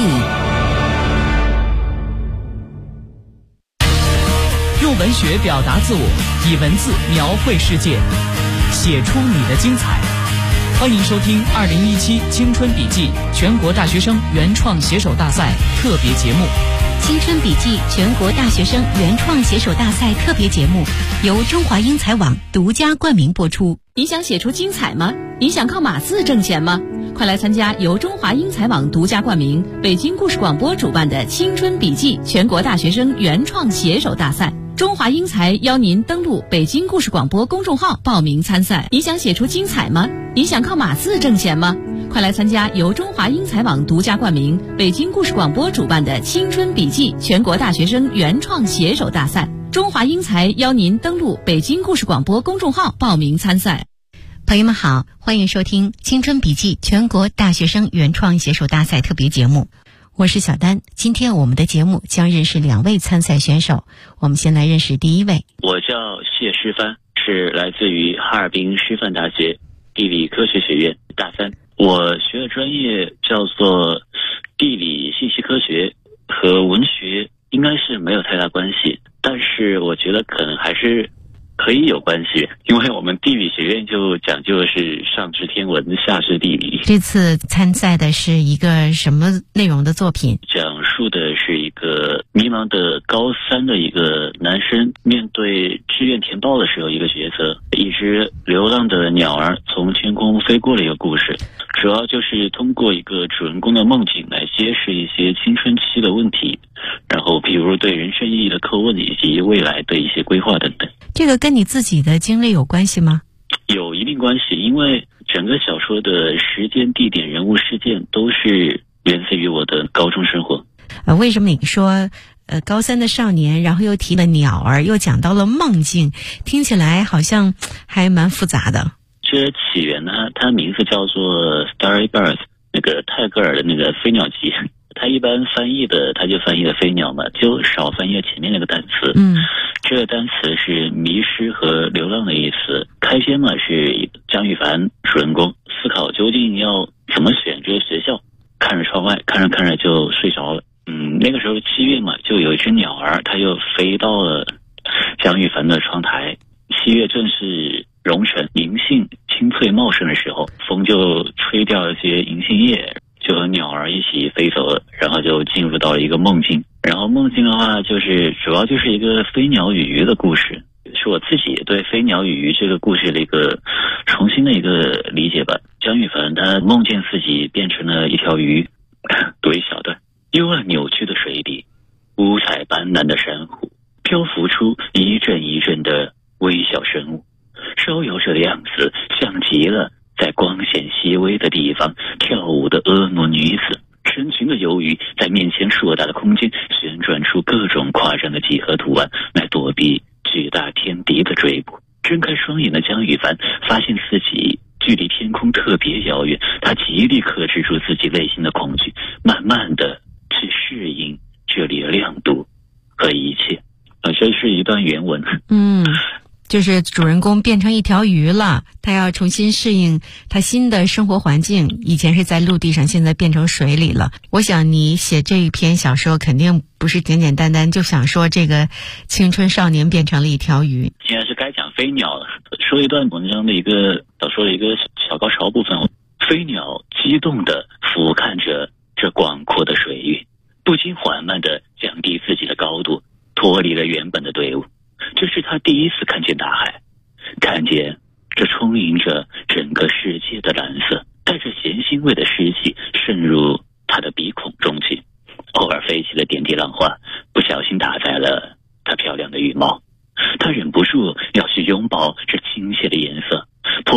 [SPEAKER 13] 用文学表达自我，以文字描绘世界，写出你的精彩。欢迎收听2017青春笔记全国大学生原创写手大赛特别节目。
[SPEAKER 14] 青春笔记全国大学生原创写手大赛特别节目由中华英才网独家冠名播出。
[SPEAKER 15] 你想写出精彩吗？你想靠码字挣钱吗？快来参加由中华英才网独家冠名、北京故事广播主办的青春笔记全国大学生原创写手大赛。中华英才邀您登录北京故事广播公众号报名参赛。你想写出精彩吗？你想靠码字挣钱吗？快来参加由中华英才网独家冠名、北京故事广播主办的青春笔记全国大学生原创写手大赛。中华英才邀您登录北京故事广播公众号报名参赛。
[SPEAKER 14] 朋友们好，欢迎收听青春笔记全国大学生原创写手大赛特别节目。我是小丹，今天我们的节目将认识2位参赛选手。我们先来认识第一位。
[SPEAKER 16] 我叫谢诗帆，是来自于哈尔滨师范大学地理科学学院大3。我学的专业叫做地理信息科学，和文学应该是没有太大关系，但是我觉得可能还是可以有关系，因为我们地理学院就讲究的是上知天文下知地理。
[SPEAKER 14] 这次参赛的是一个什么内容的作品？
[SPEAKER 16] 讲述的是一个迷茫的高3的一个男生面对志愿填报的时候一个角色，一只流浪的鸟儿从天空飞过的一个故事。主要就是通过一个主人公的梦境来揭示一些青春期的问题，然后比如对人生意义的叩问以及未来的一些规划等等。
[SPEAKER 14] 这个跟你自己的经历有关系吗？
[SPEAKER 16] 有一定关系，因为整个小说的时间、地点、人物、事件都是源自于我的高中生活。
[SPEAKER 14] 为什么你说高3的少年，然后又提了鸟儿，又讲到了梦境，听起来好像还蛮复杂的。
[SPEAKER 16] 这起源呢，它名字叫做 Starry Birds， 那个泰戈尔的那个飞鸟集。他一般翻译的，他就翻译的飞鸟嘛，就少翻译前面那个单词。这个单词是迷失和流浪的意思。开篇嘛是姜羽凡主人公思考究竟要怎么选这个学校，看着窗外，看着看着就睡着了。那个时候7月嘛，就有一只鸟儿，它又飞到了姜羽凡的窗台。7月正是蓉城银杏青翠茂盛的时候，风就吹掉了些银杏叶，就和鸟儿一起飞走了，然后就进入到了一个梦境。然后梦境的话，就是主要就是一个飞鸟与鱼的故事，是我自己对飞鸟与鱼这个故事的一个重新的一个理解吧。姜羽凡他梦见自己变成了一条鱼，读一小段。幽暗扭曲的水底，五彩斑斓的珊瑚漂浮出一阵一阵的微小生物，稍摇着的样子像极了在光线细微的地方跳舞的婀娜女子。成群的鱿鱼在面前硕大的空间旋转出各种夸张的几何图案，来躲避巨大天敌的追捕。睁开双眼的姜羽凡发现自己距离天空特别遥远，他极力克制住自己内心的恐惧，慢慢的去适应这里的亮度和一切。这是一段原文。
[SPEAKER 14] 就是主人公变成一条鱼了，他要重新适应他新的生活环境，以前是在陆地上，现在变成水里了。我想你写这一篇小说肯定不是简简单单就想说这个青春少年变成了一条鱼。
[SPEAKER 16] 现在是该讲飞鸟了，说一段文章的一个小说的一个小高潮部分。飞鸟激动地俯瞰着这广阔的水域，不禁缓慢地降低自己的高度，脱离了原本的队伍。这是他第一次看见大海，看见这充盈着整个世界的蓝色，带着咸腥味的湿气渗入他的鼻孔中去，偶尔飞起的点滴浪花不小心打在了他漂亮的羽毛。他忍不住要去拥抱这亲切的颜色，迫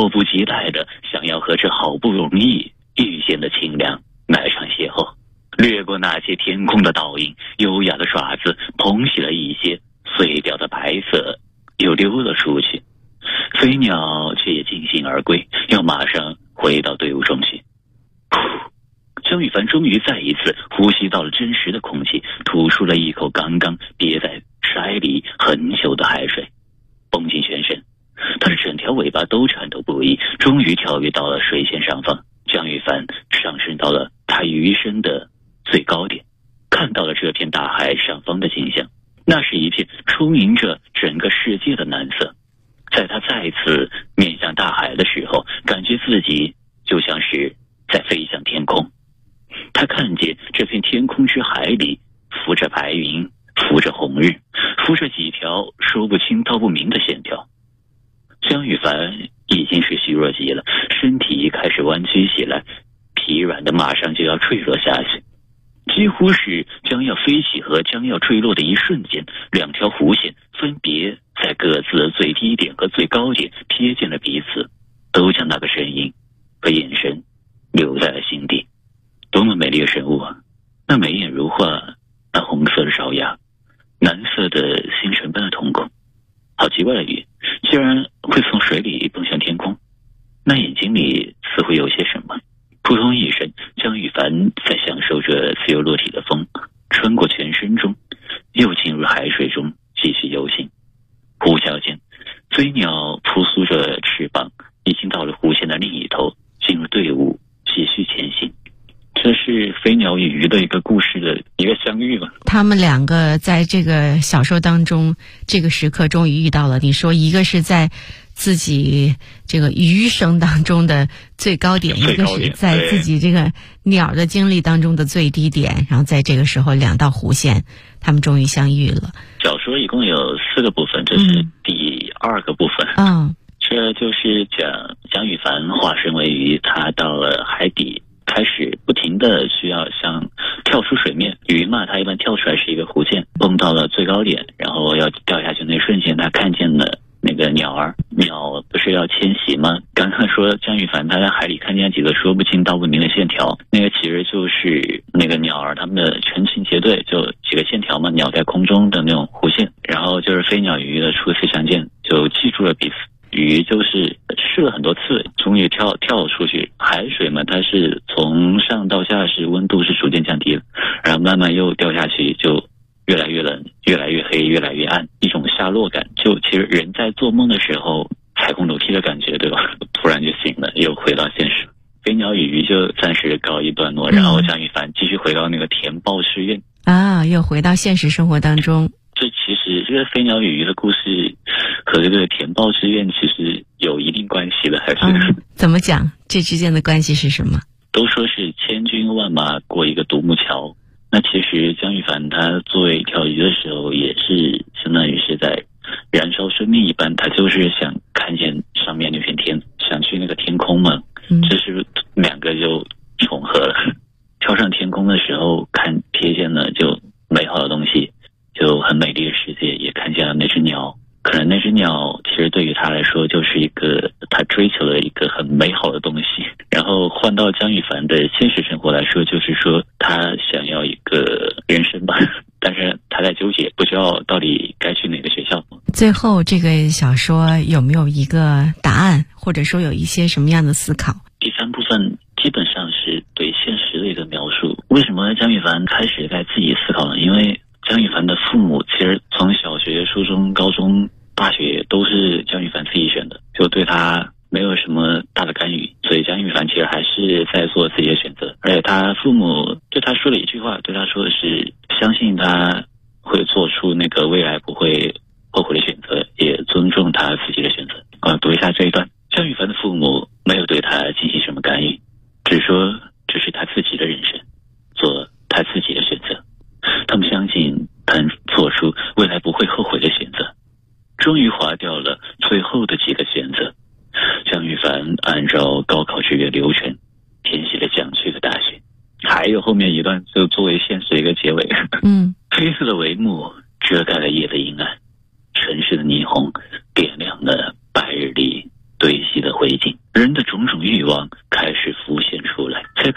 [SPEAKER 16] 和这好不容易遇见的清凉来场邂逅，掠过那些天空的倒影，优雅的爪子捧起了一些碎掉的白色，又溜了出去。飞鸟却也尽兴而归，要马上回到队伍中去。江羽凡终于再一次呼吸到了真实的空气，吐出了一口刚刚憋在筛里很久的海水，绷紧全身，他的整条尾巴都颤抖不已，终于跳跃到了水线上方。江羽凡上升到了他余生的最高点，看到了这片大海上方的景象，那是一片充盈着整个世界的蓝色。在他再次面向大海的时候，感觉自己就像是在飞向天空。他看见这片天空之海里浮着白云，浮着红日，浮着几条说不清道不明的线条。江羽凡已经是虚弱极了，身体开始弯曲起来，疲软的马上就要坠落下去。几乎是将要飞起和将要坠落的一瞬间，两条弧线分别在各自的最低点和最高点瞥见了彼此，都将那个身影和眼神留在了心底。多么美丽的生物啊！那眉眼如画，那红色的爪牙，蓝色的星辰般的瞳孔。好奇怪的鱼，居然会从水里蹦向天空，那眼睛里似乎有些什么。扑通一声，江羽凡在享受着自由落体的风，穿过全身中，又进入海水中继续游行。呼啸间，飞鸟扑苏着翅膀，已经到了弧线的另一头，进入队伍继续前行。这是飞鸟与鱼的一个故事的一个相遇吧。
[SPEAKER 14] 他们两个在这个小说当中，这个时刻终于遇到了。你说一个是在自己这个余生当中的最高点，一个是在自己这个鸟的经历当中的最低点，然后在这个时候两道弧线，他们终于相遇了。
[SPEAKER 16] 小说一共有4个部分，这是第2个部分。这就是讲江羽凡化身为鱼，他到了海底，开始不停的需要像跳出水面，鱼嘛，它一般跳出来是一个弧线，蹦到了最高点，然后要掉下去那瞬间，他看见了那个鸟儿，鸟不是要迁徙吗？刚刚说江羽凡他在海里看见几个说不清道不明的线条，那个其实就是那个鸟儿他们的成群结队，就几个线条嘛，鸟在空中的那种弧线，然后就是飞鸟鱼的初次相见，就记住了彼此。鱼就是试了很多次，终于跳出去。海水嘛，它是从上到下是温度是逐渐降低的，然后慢慢又掉下去，就越来越冷，越来越黑，越来越暗，一种下落感。就其实人在做梦的时候，踩空楼梯的感觉，对吧？突然就醒了，又回到现实。飞鸟与鱼就暂时告一段落，然后江羽凡继续回到那个填报志愿
[SPEAKER 14] 又回到现实生活当中。
[SPEAKER 16] 这其实这个飞鸟与鱼的故事和这个填报志愿其实有一定关系的，还是
[SPEAKER 14] 怎么讲？这之间的关系是什么？
[SPEAKER 16] 都说是千军万马过一个独木桥，那其实江羽凡他作为一条鱼的时候，也是相当于是在燃烧生命一般，他就是想看见上面那片天，想去那个天空嘛。这是两个就重合了。跳上天空的时候，瞥见了就美好的东西，就很美丽的世界，也看见了那只鸟。可能那只鸟其实对于他来说就是一个他追求的一个很美好的东西，然后换到江羽凡的现实生活来说，就是说他想要一个人生吧，但是他在纠结，不知道到底该去哪个学校。
[SPEAKER 14] 最后这个小说有没有一个答案，或者说有一些什么样的思考？
[SPEAKER 16] 第3部分基本上是对现实的一个描述。为什么江羽凡开始在自己思考呢？因为江羽凡的父母其实从小学、初中、高中、大学都是江羽凡自己选的，就对他没有什么大的干预，所以江羽凡其实还是在做自己的选择。而且他父母对他说了一句话，对他说的是相信他会做出那个未来不会后悔的选择，也尊重他自己的选择。读一下这一段。江羽凡的父母没有对他进行什么干预，只说这是他自己的人生，做他自己的选择。他们相信他做出未来不会后悔的选择。终于划掉了最后的几个选择，江羽凡按照高考志愿流程填写了想去的大学。还有后面一段就作为现实的一个结尾。黑色的帷幕遮盖了夜的阴暗，城市的霓虹点亮了白日里堆积的灰烬。人的种种欲望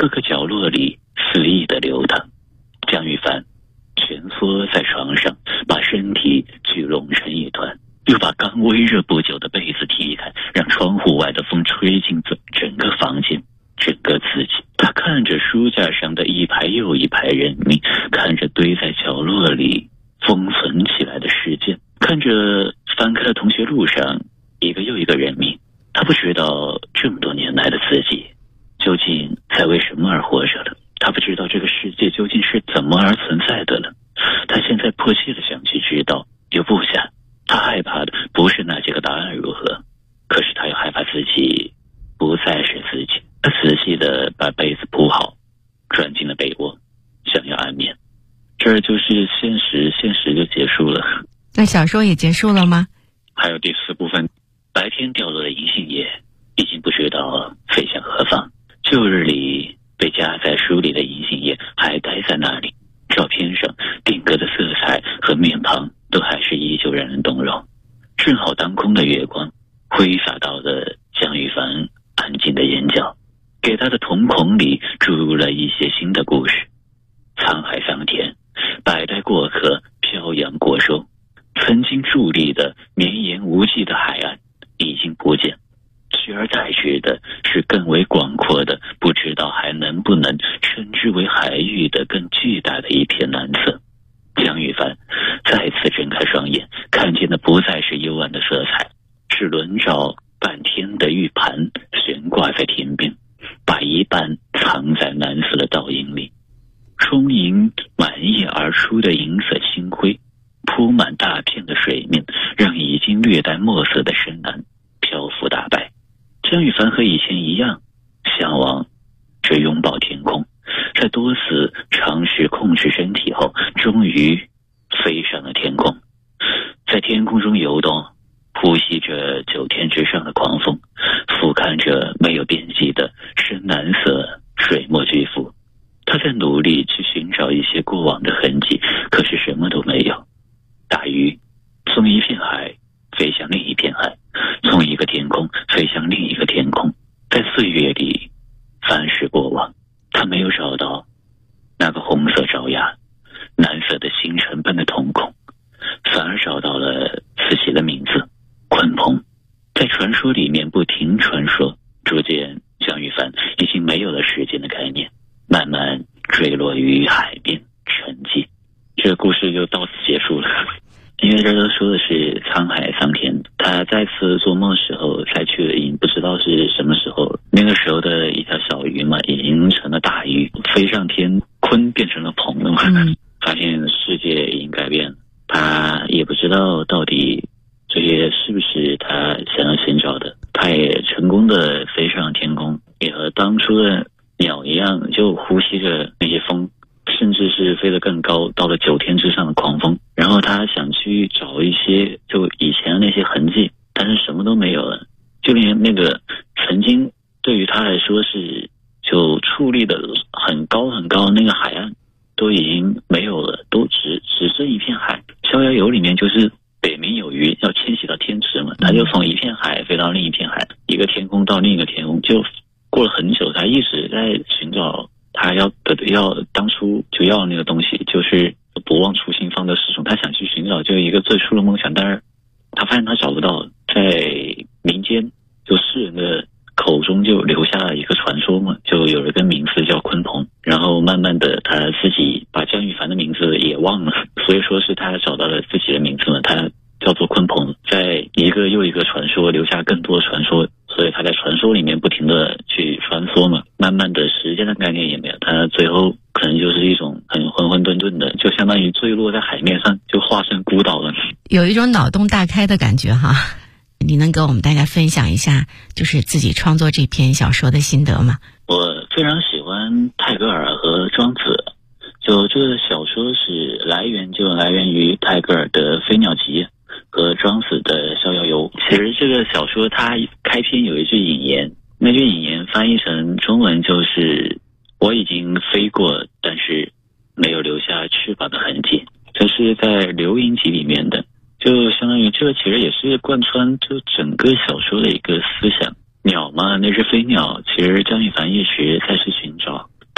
[SPEAKER 16] 各个角落里肆意的流淌。江玉帆蜷缩在床上，把身体聚拢成一团，又把刚微热不久的被子踢开，让窗户外的风吹进整个房间，整个自己。他看着书架上的一排又一排人名，看着堆在角落里封存起来的事件，看着翻开的同学录上一个又一个人名。他不知道这么多年来的自己究竟在为什么而活着了，他不知道这个世界究竟是怎么而存在的了。他现在迫切的想去知道，又不想。他害怕的不是那几个答案如何，可是他又害怕自己不再是自己。他仔细的把被子铺好，钻进了被窝，想要安眠。这儿就是现实就结束了。
[SPEAKER 14] 那小说也结束了吗？
[SPEAKER 16] 还有第4部分，白天掉落的银杏叶已经不知道飞向何方，旧日里被夹在书里的银杏叶还待在那里，照片上定格的色彩和面庞都还是依旧让人动容。正好当空的月光挥洒到了江玉帆安静的眼角，给他的瞳孔里注入了一些新的故事。沧海桑田，百代过客，漂洋过洲，曾经伫立的绵延无际的海岸已经不见，取而代之的是更为广阔的，不知道还能不能称之为海域的更巨大的一片蓝色。江玉帆再次睁开双眼，看见的不再是幽暗的色彩，是轮照半天的玉盘悬挂在天边，把一半藏在蓝色的倒影里。充盈满溢而出的银色星辉铺满大片的水面，让已经略带墨色的深蓝漂浮大白。江玉帆和以前一样，向往着拥抱天空，在多次尝试控制身体后，终于飞上了天空。在天空中游动，呼吸着9天之上的狂风，俯瞰着没有边际的深蓝色水墨巨幅。他在努力去寻找一些过往的痕迹，可是什么都没有。大鱼从一片海飞向另一片海，从一个天空飞向另一个天空，在岁月里翻逝过往。他没有找到那个红色爪牙、蓝色的星辰般的瞳孔，反而找到了自己的名字鲲鹏。在传说里面不停传说，逐渐江玉帆已经没有了时间的概念，慢慢坠落于海边沉寂。这个故事就到此结束了。因为这都说的是沧海桑田，他再次做梦时候才去了影，不知道是什么时候。那个时候的一条小鱼嘛，已经成了大鱼，飞上天，鲲变成了鹏了嘛。发现世界已经改变了，他也不知道到底这些是不是他想要寻找的。他也成功的飞上天空，也和当初的鸟一样，就呼吸着那些风，甚至是飞得更高，到了9天之上的狂风。然后他想去找一些就以前那些痕迹，但是什么都没有了，就连那个曾经对于他来说是就矗立的很高很高那个海岸都已经没有了，都只剩一片海。逍遥游里面就是北冥有鱼要迁徙到天池嘛，他就从一片海飞到另一片海，一个天空到另一个天空，就过了很久，他一直在寻找他要当初就要那个东西，就是不忘初心方得始终。他想去寻找就一个最初的梦想，但是他发现他找不到，在民间就世人的口中就留下了一个传说嘛，就有一个名字叫鲲鹏。然后慢慢的他自己把江玉帆的名字也忘了，所以说是他找到了自己的名字嘛，他叫做鲲鹏。在一个又一个传说留下更多传说，所以他在传说里面不停的去穿梭嘛，慢慢的时间的概念也没有，他最后可能就是一种很混混沌沌的，就相当于坠落在海面上，就化身孤岛了。
[SPEAKER 14] 有一种脑洞大开的感觉哈。你能跟我们大家分享一下就是自己创作这篇小说的心得吗？
[SPEAKER 16] 我非常喜欢泰戈尔和庄子，就这个小说是来源于泰戈尔的《飞鸟集》和庄子的《逍遥游》。其实这个小说它开篇有一句引言，那句引言翻译成中文就是我已经飞过，但是没有留下翅膀的痕迹。这是在《流萤集》里面的，就相当于这个其实也是贯穿就整个小说的一个思想。鸟嘛，那只飞鸟，其实江玉帆一直在去寻找，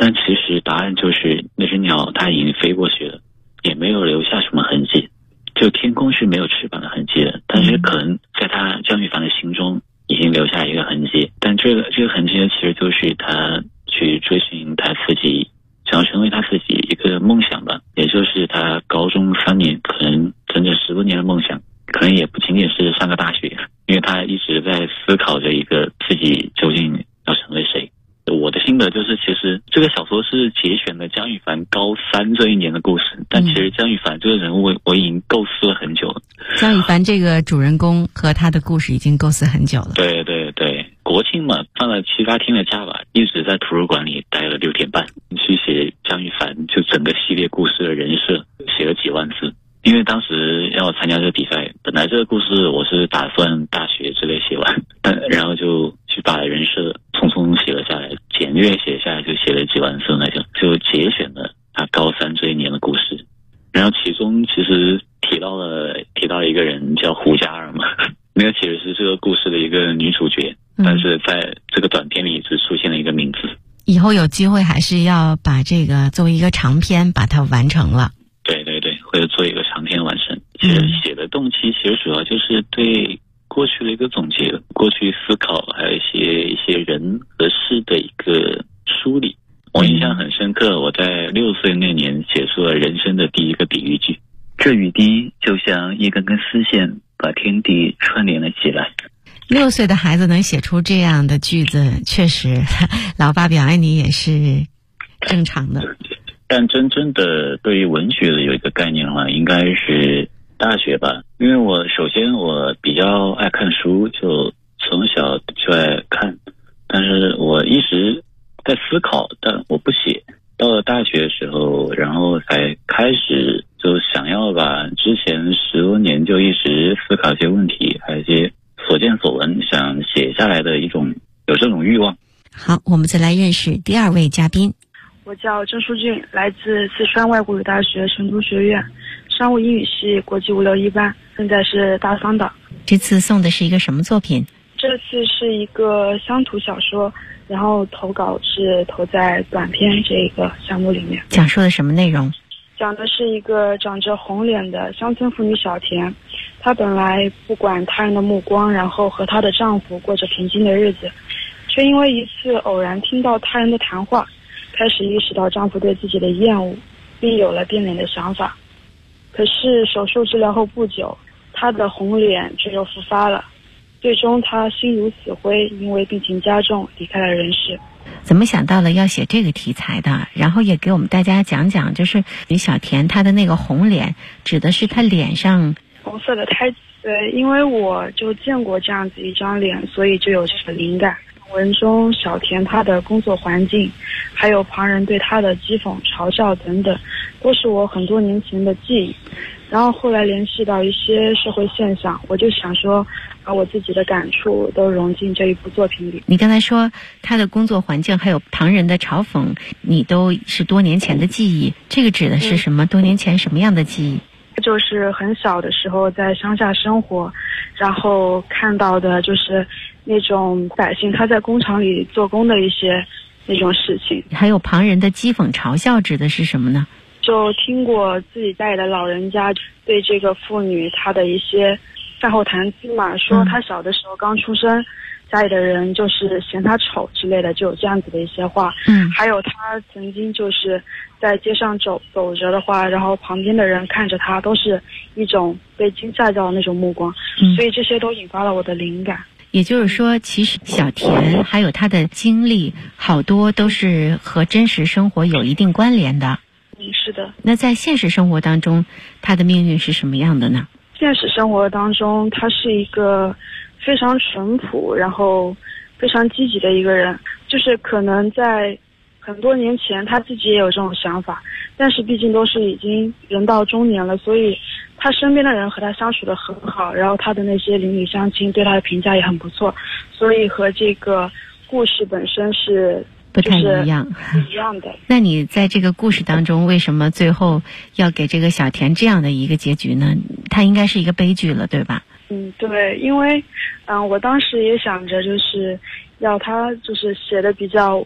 [SPEAKER 16] 但其实答案就是那只鸟它已经飞过去了，也没有留下什么痕迹，就天空是没有翅膀的痕迹的，但是可能在他姜羽凡的心中已经留下一个痕迹，但这个痕迹呢，其实就是他去追寻他自己想要成为他自己一个梦想吧，也就是他高中3年，可能整整10多年的梦想，可能也不仅仅是上个大学，因为他一直在思考着一个自己究竟要成为谁。我的心得就是，其实这个小说是节选了姜羽凡高3这一年的故事，但其实姜羽凡这个人物我已经构思了很久了。
[SPEAKER 14] 姜羽凡这个主人公和他的故事已经构思很久了。
[SPEAKER 16] 对对对，国庆嘛，放了7、8天的假吧，一直在图书馆里待了6天半，去写姜羽凡就整个系列故事的人设，写了几万字。因为当时要参加这个比赛，本来这个故事我是打算大学之类写完，然后就去把人设匆匆写了下来，简略写下来，就写了几万字那种，就节选了他高3这一年的故事。然后其中其实提到一个人叫胡佳儿嘛，那个其实是这个故事的一个女主角，但是在这个短片里只出现了一个名字。
[SPEAKER 14] 以后有机会还是要把这个作为一个长篇把它完成了。
[SPEAKER 16] 对对对，会做一个长篇完成。其实写的动机其实主要就是对过去的一个总结，过去思考，还有一些人和事的一个梳理。我印象很深刻，我在6岁那年写出了人生的第一个比喻句，这雨滴就像一根根丝线把天地串联了起来。
[SPEAKER 14] 6岁的孩子能写出这样的句子，确实老爸表扬你也是正常的。
[SPEAKER 16] 但真正的对于文学的有一个概念的话，应该是大学吧。因为我比较爱看书，就从小就爱看，但是我一直在思考，但我不写。到了大学的时候，然后才开始就想要把之前10多年就一直思考一些问题，还有一些所见所闻想写下来的有这种欲望。
[SPEAKER 14] 好，我们再来认识第2位嘉宾。
[SPEAKER 17] 我叫郑淑俊，来自四川外国语大学成都学院商务英语系国际561班，现在是大3的。
[SPEAKER 14] 这次送的是一个什么作品？
[SPEAKER 17] 这次是一个乡土小说，然后投稿是投在短篇这个项目里面。
[SPEAKER 14] 讲述的什么内容？
[SPEAKER 17] 讲的是一个长着红脸的乡村妇女小田，她本来不管他人的目光，然后和她的丈夫过着平静的日子，却因为一次偶然听到他人的谈话，开始意识到丈夫对自己的厌恶，并有了变脸的想法。可是手术治疗后不久，她的红脸却又复发了，最终她心如死灰，因为病情加重离开了人世。
[SPEAKER 14] 怎么想到了要写这个题材的？然后也给我们大家讲讲，就是李小田她的那个红脸指的是她脸上
[SPEAKER 17] 红色的胎记。对，因为我就见过这样子一张脸，所以就有这个灵感。文中小田她的工作环境，还有旁人对她的讥讽嘲笑等等，都是我很多年前的记忆。然后后来联系到一些社会现象，我就想说把我自己的感触都融进这一部作品里。
[SPEAKER 14] 你刚才说她的工作环境还有旁人的嘲讽，你都是多年前的记忆，这个指的是什么？多年前什么样的记忆？
[SPEAKER 17] 就是很小的时候在乡下生活，然后看到的就是那种百姓他在工厂里做工的一些那种事情。
[SPEAKER 14] 还有旁人的讥讽嘲笑指的是什么呢？
[SPEAKER 17] 就听过自己家里的老人家对这个妇女她的一些饭后谈资嘛，说她小的时候刚出生，家里的人就是嫌她丑之类的，就有这样子的一些话。还有她曾经就是在街上走着的话，然后旁边的人看着她都是一种被惊吓到的那种目光，所以这些都引发了我的灵感。
[SPEAKER 14] 也就是说，其实小田还有她的经历好多都是和真实生活有一定关联的。
[SPEAKER 17] 是的。
[SPEAKER 14] 那在现实生活当中，她的命运是什么样的呢？
[SPEAKER 17] 现实生活当中，她是一个非常淳朴，然后非常积极的一个人。就是可能在很多年前，她自己也有这种想法，但是毕竟都是已经人到中年了，所以她身边的人和她相处得很好，然后她的那些邻里乡亲对她的评价也很不错，所以和这个故事本身是
[SPEAKER 14] 不太一样，
[SPEAKER 17] 一样的。
[SPEAKER 14] 那你在这个故事当中，为什么最后要给这个小田这样的一个结局呢？它应该是一个悲剧了，对吧？
[SPEAKER 17] 对，因为我当时也想着就是要他就是写的比较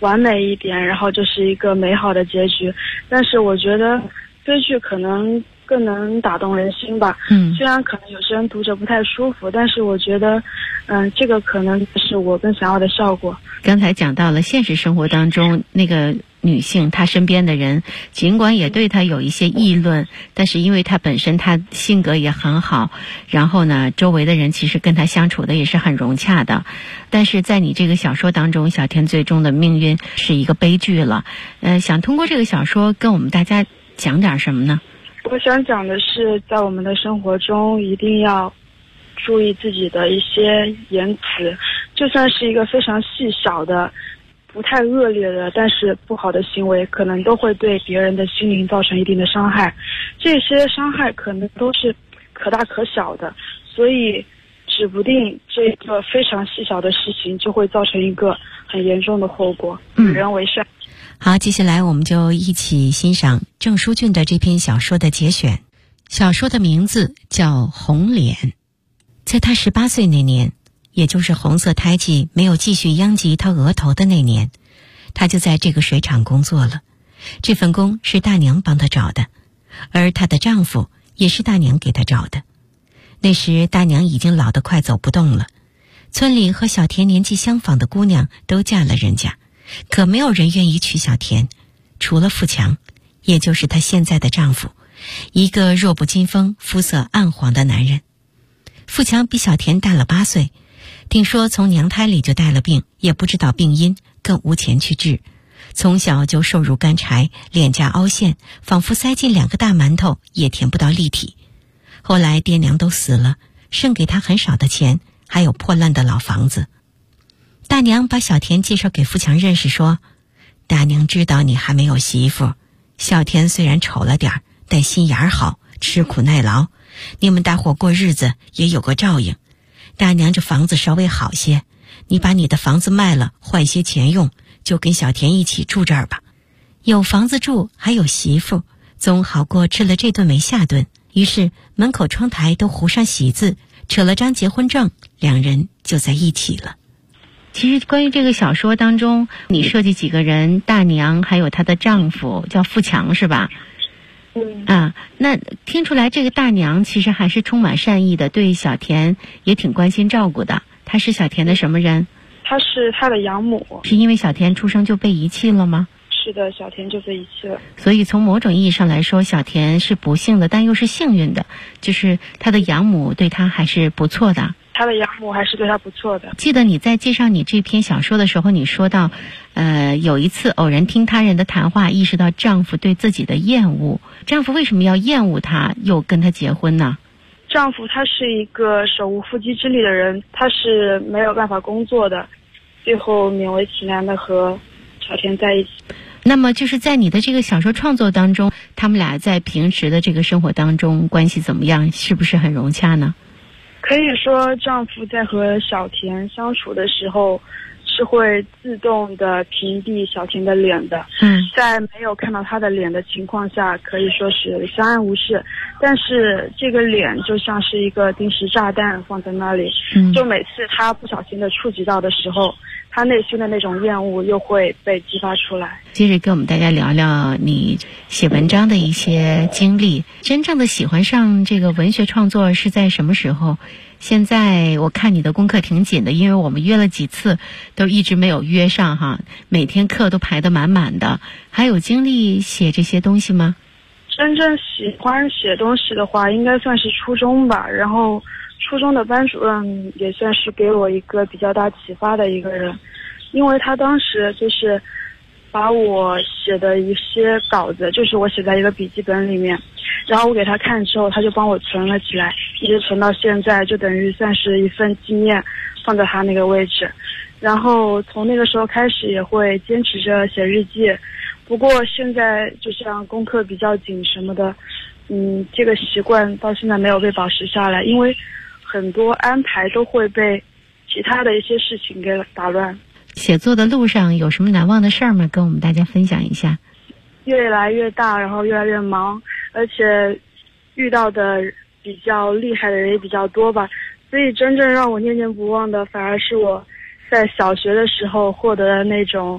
[SPEAKER 17] 完美一点，然后就是一个美好的结局。但是我觉得悲剧可能更能打动人心吧。虽然可能有些人读着不太舒服，但是我觉得这个可能是我更想要的效果。
[SPEAKER 14] 刚才讲到了现实生活当中那个女性，她身边的人尽管也对她有一些议论，但是因为她本身她性格也很好，然后呢周围的人其实跟她相处的也是很融洽的。但是在你这个小说当中，小田最终的命运是一个悲剧了。想通过这个小说跟我们大家讲点什么呢？
[SPEAKER 17] 我想讲的是，在我们的生活中一定要注意自己的一些言辞，就算是一个非常细小的不太恶劣的但是不好的行为，可能都会对别人的心灵造成一定的伤害。这些伤害可能都是可大可小的，所以指不定这个非常细小的事情就会造成一个很严重的后果。与人为善。
[SPEAKER 14] 好，接下来我们就一起欣赏郑书俊的这篇小说的节选。小说的名字叫《红脸》。在他18岁那年，也就是红色胎记没有继续殃及他额头的那年，他就在这个水厂工作了。这份工是大娘帮他找的，而她的丈夫也是大娘给他找的。那时大娘已经老得快走不动了，村里和小田年纪相仿的姑娘都嫁了人家，可没有人愿意娶小田，除了富强，也就是她现在的丈夫，一个弱不禁风、肤色暗黄的男人。富强比小田大了8岁，听说从娘胎里就带了病，也不知道病因，更无钱去治。从小就瘦如干柴，脸颊凹陷，仿佛塞进2个大馒头也填不到立体。后来爹娘都死了，剩给他很少的钱，还有破烂的老房子。大娘把小田介绍给富强认识，说：大娘知道你还没有媳妇，小田虽然丑了点，但心眼好，吃苦耐劳，你们大伙过日子也有个照应。大娘这房子稍微好些，你把你的房子卖了，换些钱用，就跟小田一起住这儿吧。有房子住，还有媳妇，总好过吃了这顿没下顿。于是门口窗台都糊上喜字，扯了张结婚证，2人就在一起了。其实关于这个小说当中，你设计几个人，大娘还有她的丈夫叫富强是吧？那听出来这个大娘其实还是充满善意的，对小田也挺关心照顾的。她是小田的什么人？
[SPEAKER 17] 她是他的养母。
[SPEAKER 14] 是因为小田出生就被遗弃了吗？
[SPEAKER 17] 是的，小田就被遗弃了。
[SPEAKER 14] 所以从某种意义上来说，小田是不幸的，但又是幸运的，就是他的养母对他还是不错的。
[SPEAKER 17] 他的养母还是对他不错的。
[SPEAKER 14] 记得你在介绍你这篇小说的时候，你说到有一次偶然听他人的谈话，意识到丈夫对自己的厌恶。丈夫为什么要厌恶他，又跟他结婚呢？
[SPEAKER 17] 丈夫他是一个手无缚鸡之力的人，他是没有办法工作的，最后勉为其难的和小田在一起。
[SPEAKER 14] 那么就是在你的这个小说创作当中，他们俩在平时的这个生活当中关系怎么样？是不是很融洽呢？
[SPEAKER 17] 可以说丈夫在和小田相处的时候是会自动的屏蔽小田的脸的。在没有看到他的脸的情况下，可以说是相安无事，但是这个脸就像是一个定时炸弹放在那里，就每次他不小心的触及到的时候，他内心的那种厌恶又会被激发出来。
[SPEAKER 14] 接着跟我们大家聊聊你写文章的一些经历。真正的喜欢上这个文学创作是在什么时候？现在我看你的功课挺紧的，因为我们约了几次都一直没有约上哈，每天课都排得满满的。还有精力写这些东西吗？
[SPEAKER 17] 真正喜欢写东西的话，应该算是初中吧。然后初中的班主任也算是给我一个比较大启发的一个人，因为他当时就是把我写的一些稿子，就是我写在一个笔记本里面，然后我给他看之后，他就帮我存了起来，一直存到现在，就等于算是一份纪念，放在他那个位置。然后从那个时候开始也会坚持着写日记，不过现在就像功课比较紧什么的，这个习惯到现在没有被保持下来，因为很多安排都会被其他的一些事情给打乱。
[SPEAKER 14] 写作的路上有什么难忘的事儿吗？跟我们大家分享一下。
[SPEAKER 17] 越来越大，然后越来越忙，而且遇到的比较厉害的人也比较多吧，所以真正让我念念不忘的反而是我在小学的时候获得的那种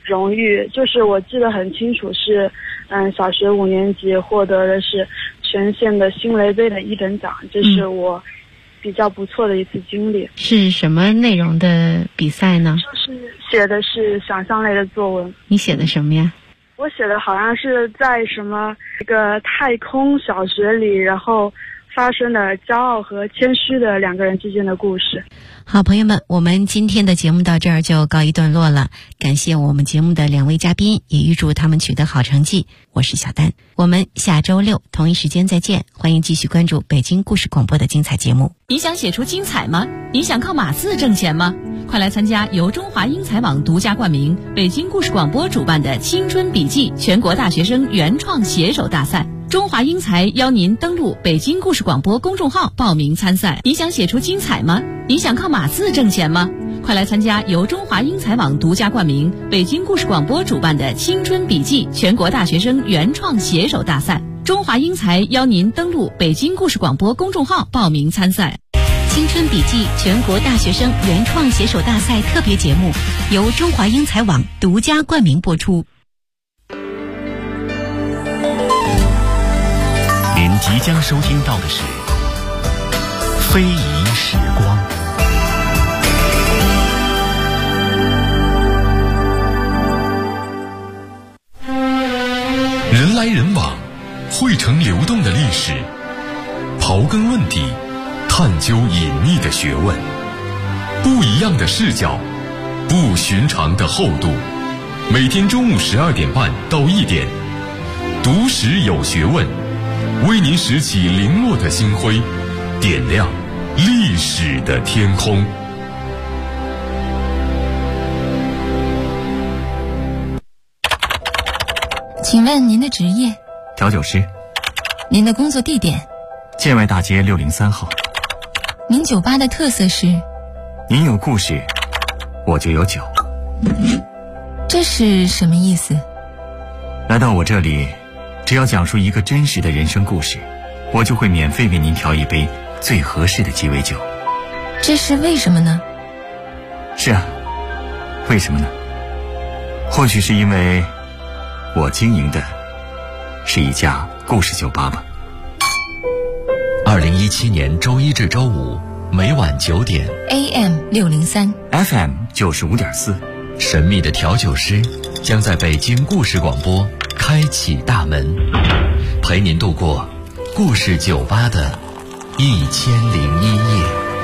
[SPEAKER 17] 荣誉，就是我记得很清楚是，小学5年级获得的是全县的新雷杯的1等奖，这是我比较不错的一次经历。
[SPEAKER 14] 是什么内容的比赛呢？
[SPEAKER 17] 就是写的是想象类的作文。
[SPEAKER 14] 你写的什么呀？
[SPEAKER 17] 我写的好像是在什么一个太空小学里，然后发生的骄傲和谦虚的2个人之间的故事。
[SPEAKER 14] 好，朋友们，我们今天的节目到这儿就告一段落了。感谢我们节目的2位嘉宾，也预祝他们取得好成绩。我是小丹，我们下周6同一时间再见。欢迎继续关注北京故事广播的精彩节目。
[SPEAKER 15] 你想写出精彩吗？你想靠码字挣钱吗？快来参加由中华英才网独家冠名、北京故事广播主办的青春笔记全国大学生原创写手大赛。中华英才邀您登录北京故事广播公众号报名参赛。你想写出精彩吗？你想靠码字挣钱吗？快来参加由中华英才网独家冠名、北京故事广播主办的青春笔记全国大学生原创写手大赛。中华英才邀您登录北京故事广播公众号报名参赛。
[SPEAKER 7] 青春笔记全国大学生原创写手大赛特别节目由中华英才网独家冠名播出。
[SPEAKER 1] 您即将收听到的是非遗时光。人来人往，汇成流动的历史，刨根问底，探究隐秘的学问，不一样的视角，不寻常的厚度。每天中午12点半到1点，读史有学问，为您拾起零落的星辉，点亮历史的天空。
[SPEAKER 18] 请问您的职业？
[SPEAKER 19] 调酒师。
[SPEAKER 18] 您的工作地点？
[SPEAKER 19] 建外大街603号。
[SPEAKER 18] 您酒吧的特色是？
[SPEAKER 19] 您有故事，我就有酒。
[SPEAKER 18] 这是什么意思？
[SPEAKER 19] 来到我这里，只要讲述一个真实的人生故事，我就会免费为您调一杯最合适的鸡尾酒。
[SPEAKER 18] 这是为什么呢？
[SPEAKER 19] 是啊，为什么呢？或许是因为我经营的是一家故事酒吧吧。
[SPEAKER 1] 2017年周1至周5每晚9点
[SPEAKER 18] AM 603
[SPEAKER 19] FM 95.4，
[SPEAKER 1] 神秘的调酒师将在北京故事广播开启大门，陪您度过故事酒吧的1001夜。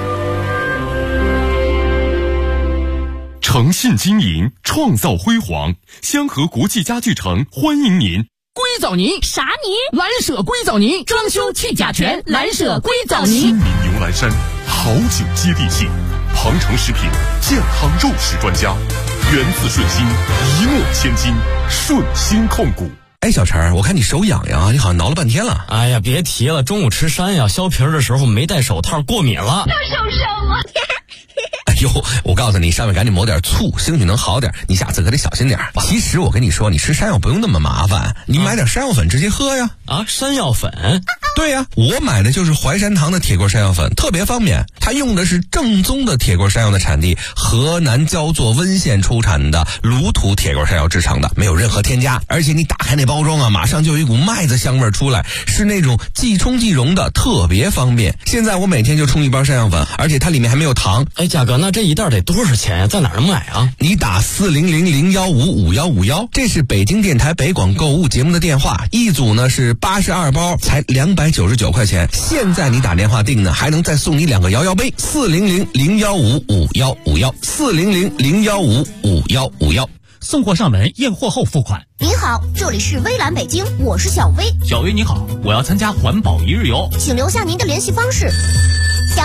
[SPEAKER 1] 诚信经营，创造辉煌，香河国际家具城欢迎您。
[SPEAKER 20] 硅藻泥
[SPEAKER 6] 啥泥？
[SPEAKER 20] 蓝舍硅藻泥，装修去甲醛，蓝舍硅藻泥。
[SPEAKER 1] 新民牛栏山，好酒接地气，庞城食品健康肉食专家，源自顺心，一诺千金，顺心控股。
[SPEAKER 21] 哎，小陈，我看你手痒痒，你好像挠了半天了。
[SPEAKER 22] 哎呀，别提了，中午吃山药削皮的时候没戴手套，过敏了。
[SPEAKER 6] 又受伤了。
[SPEAKER 21] 哎呦，我告诉你，上面赶紧抹点醋，兴许能好点。你下次可得小心点。其实我跟你说，你吃山药不用那么麻烦，你买点山药粉直接喝呀。
[SPEAKER 22] 啊，山药粉？
[SPEAKER 21] 对呀，我买的就是淮山堂的铁棍山药粉，特别方便。它用的是正宗的铁棍山药的产地河南焦作温县出产的卤土铁棍山药制成的，没有任何添加。而且你打开那包装啊，马上就有一股麦子香味出来，是那种即冲即溶的，特别方便。现在我每天就冲一包山药粉，而且它里面还没有糖。
[SPEAKER 22] 哎，价格那这一袋得多少钱呀？在哪儿能买啊？
[SPEAKER 21] 你打400-015-5151，这是北京电台北广购物节目的电话，一组呢是82包，才299块钱。现在你打电话订呢，还能再送你2个摇摇杯。400-015-5151，400-015-5151。
[SPEAKER 23] 送货上门，验货后付款。
[SPEAKER 24] 您好，这里是微蓝北京，我是小薇。
[SPEAKER 23] 小薇你好，我要参加环保1日游，
[SPEAKER 24] 请留下您的联系方式。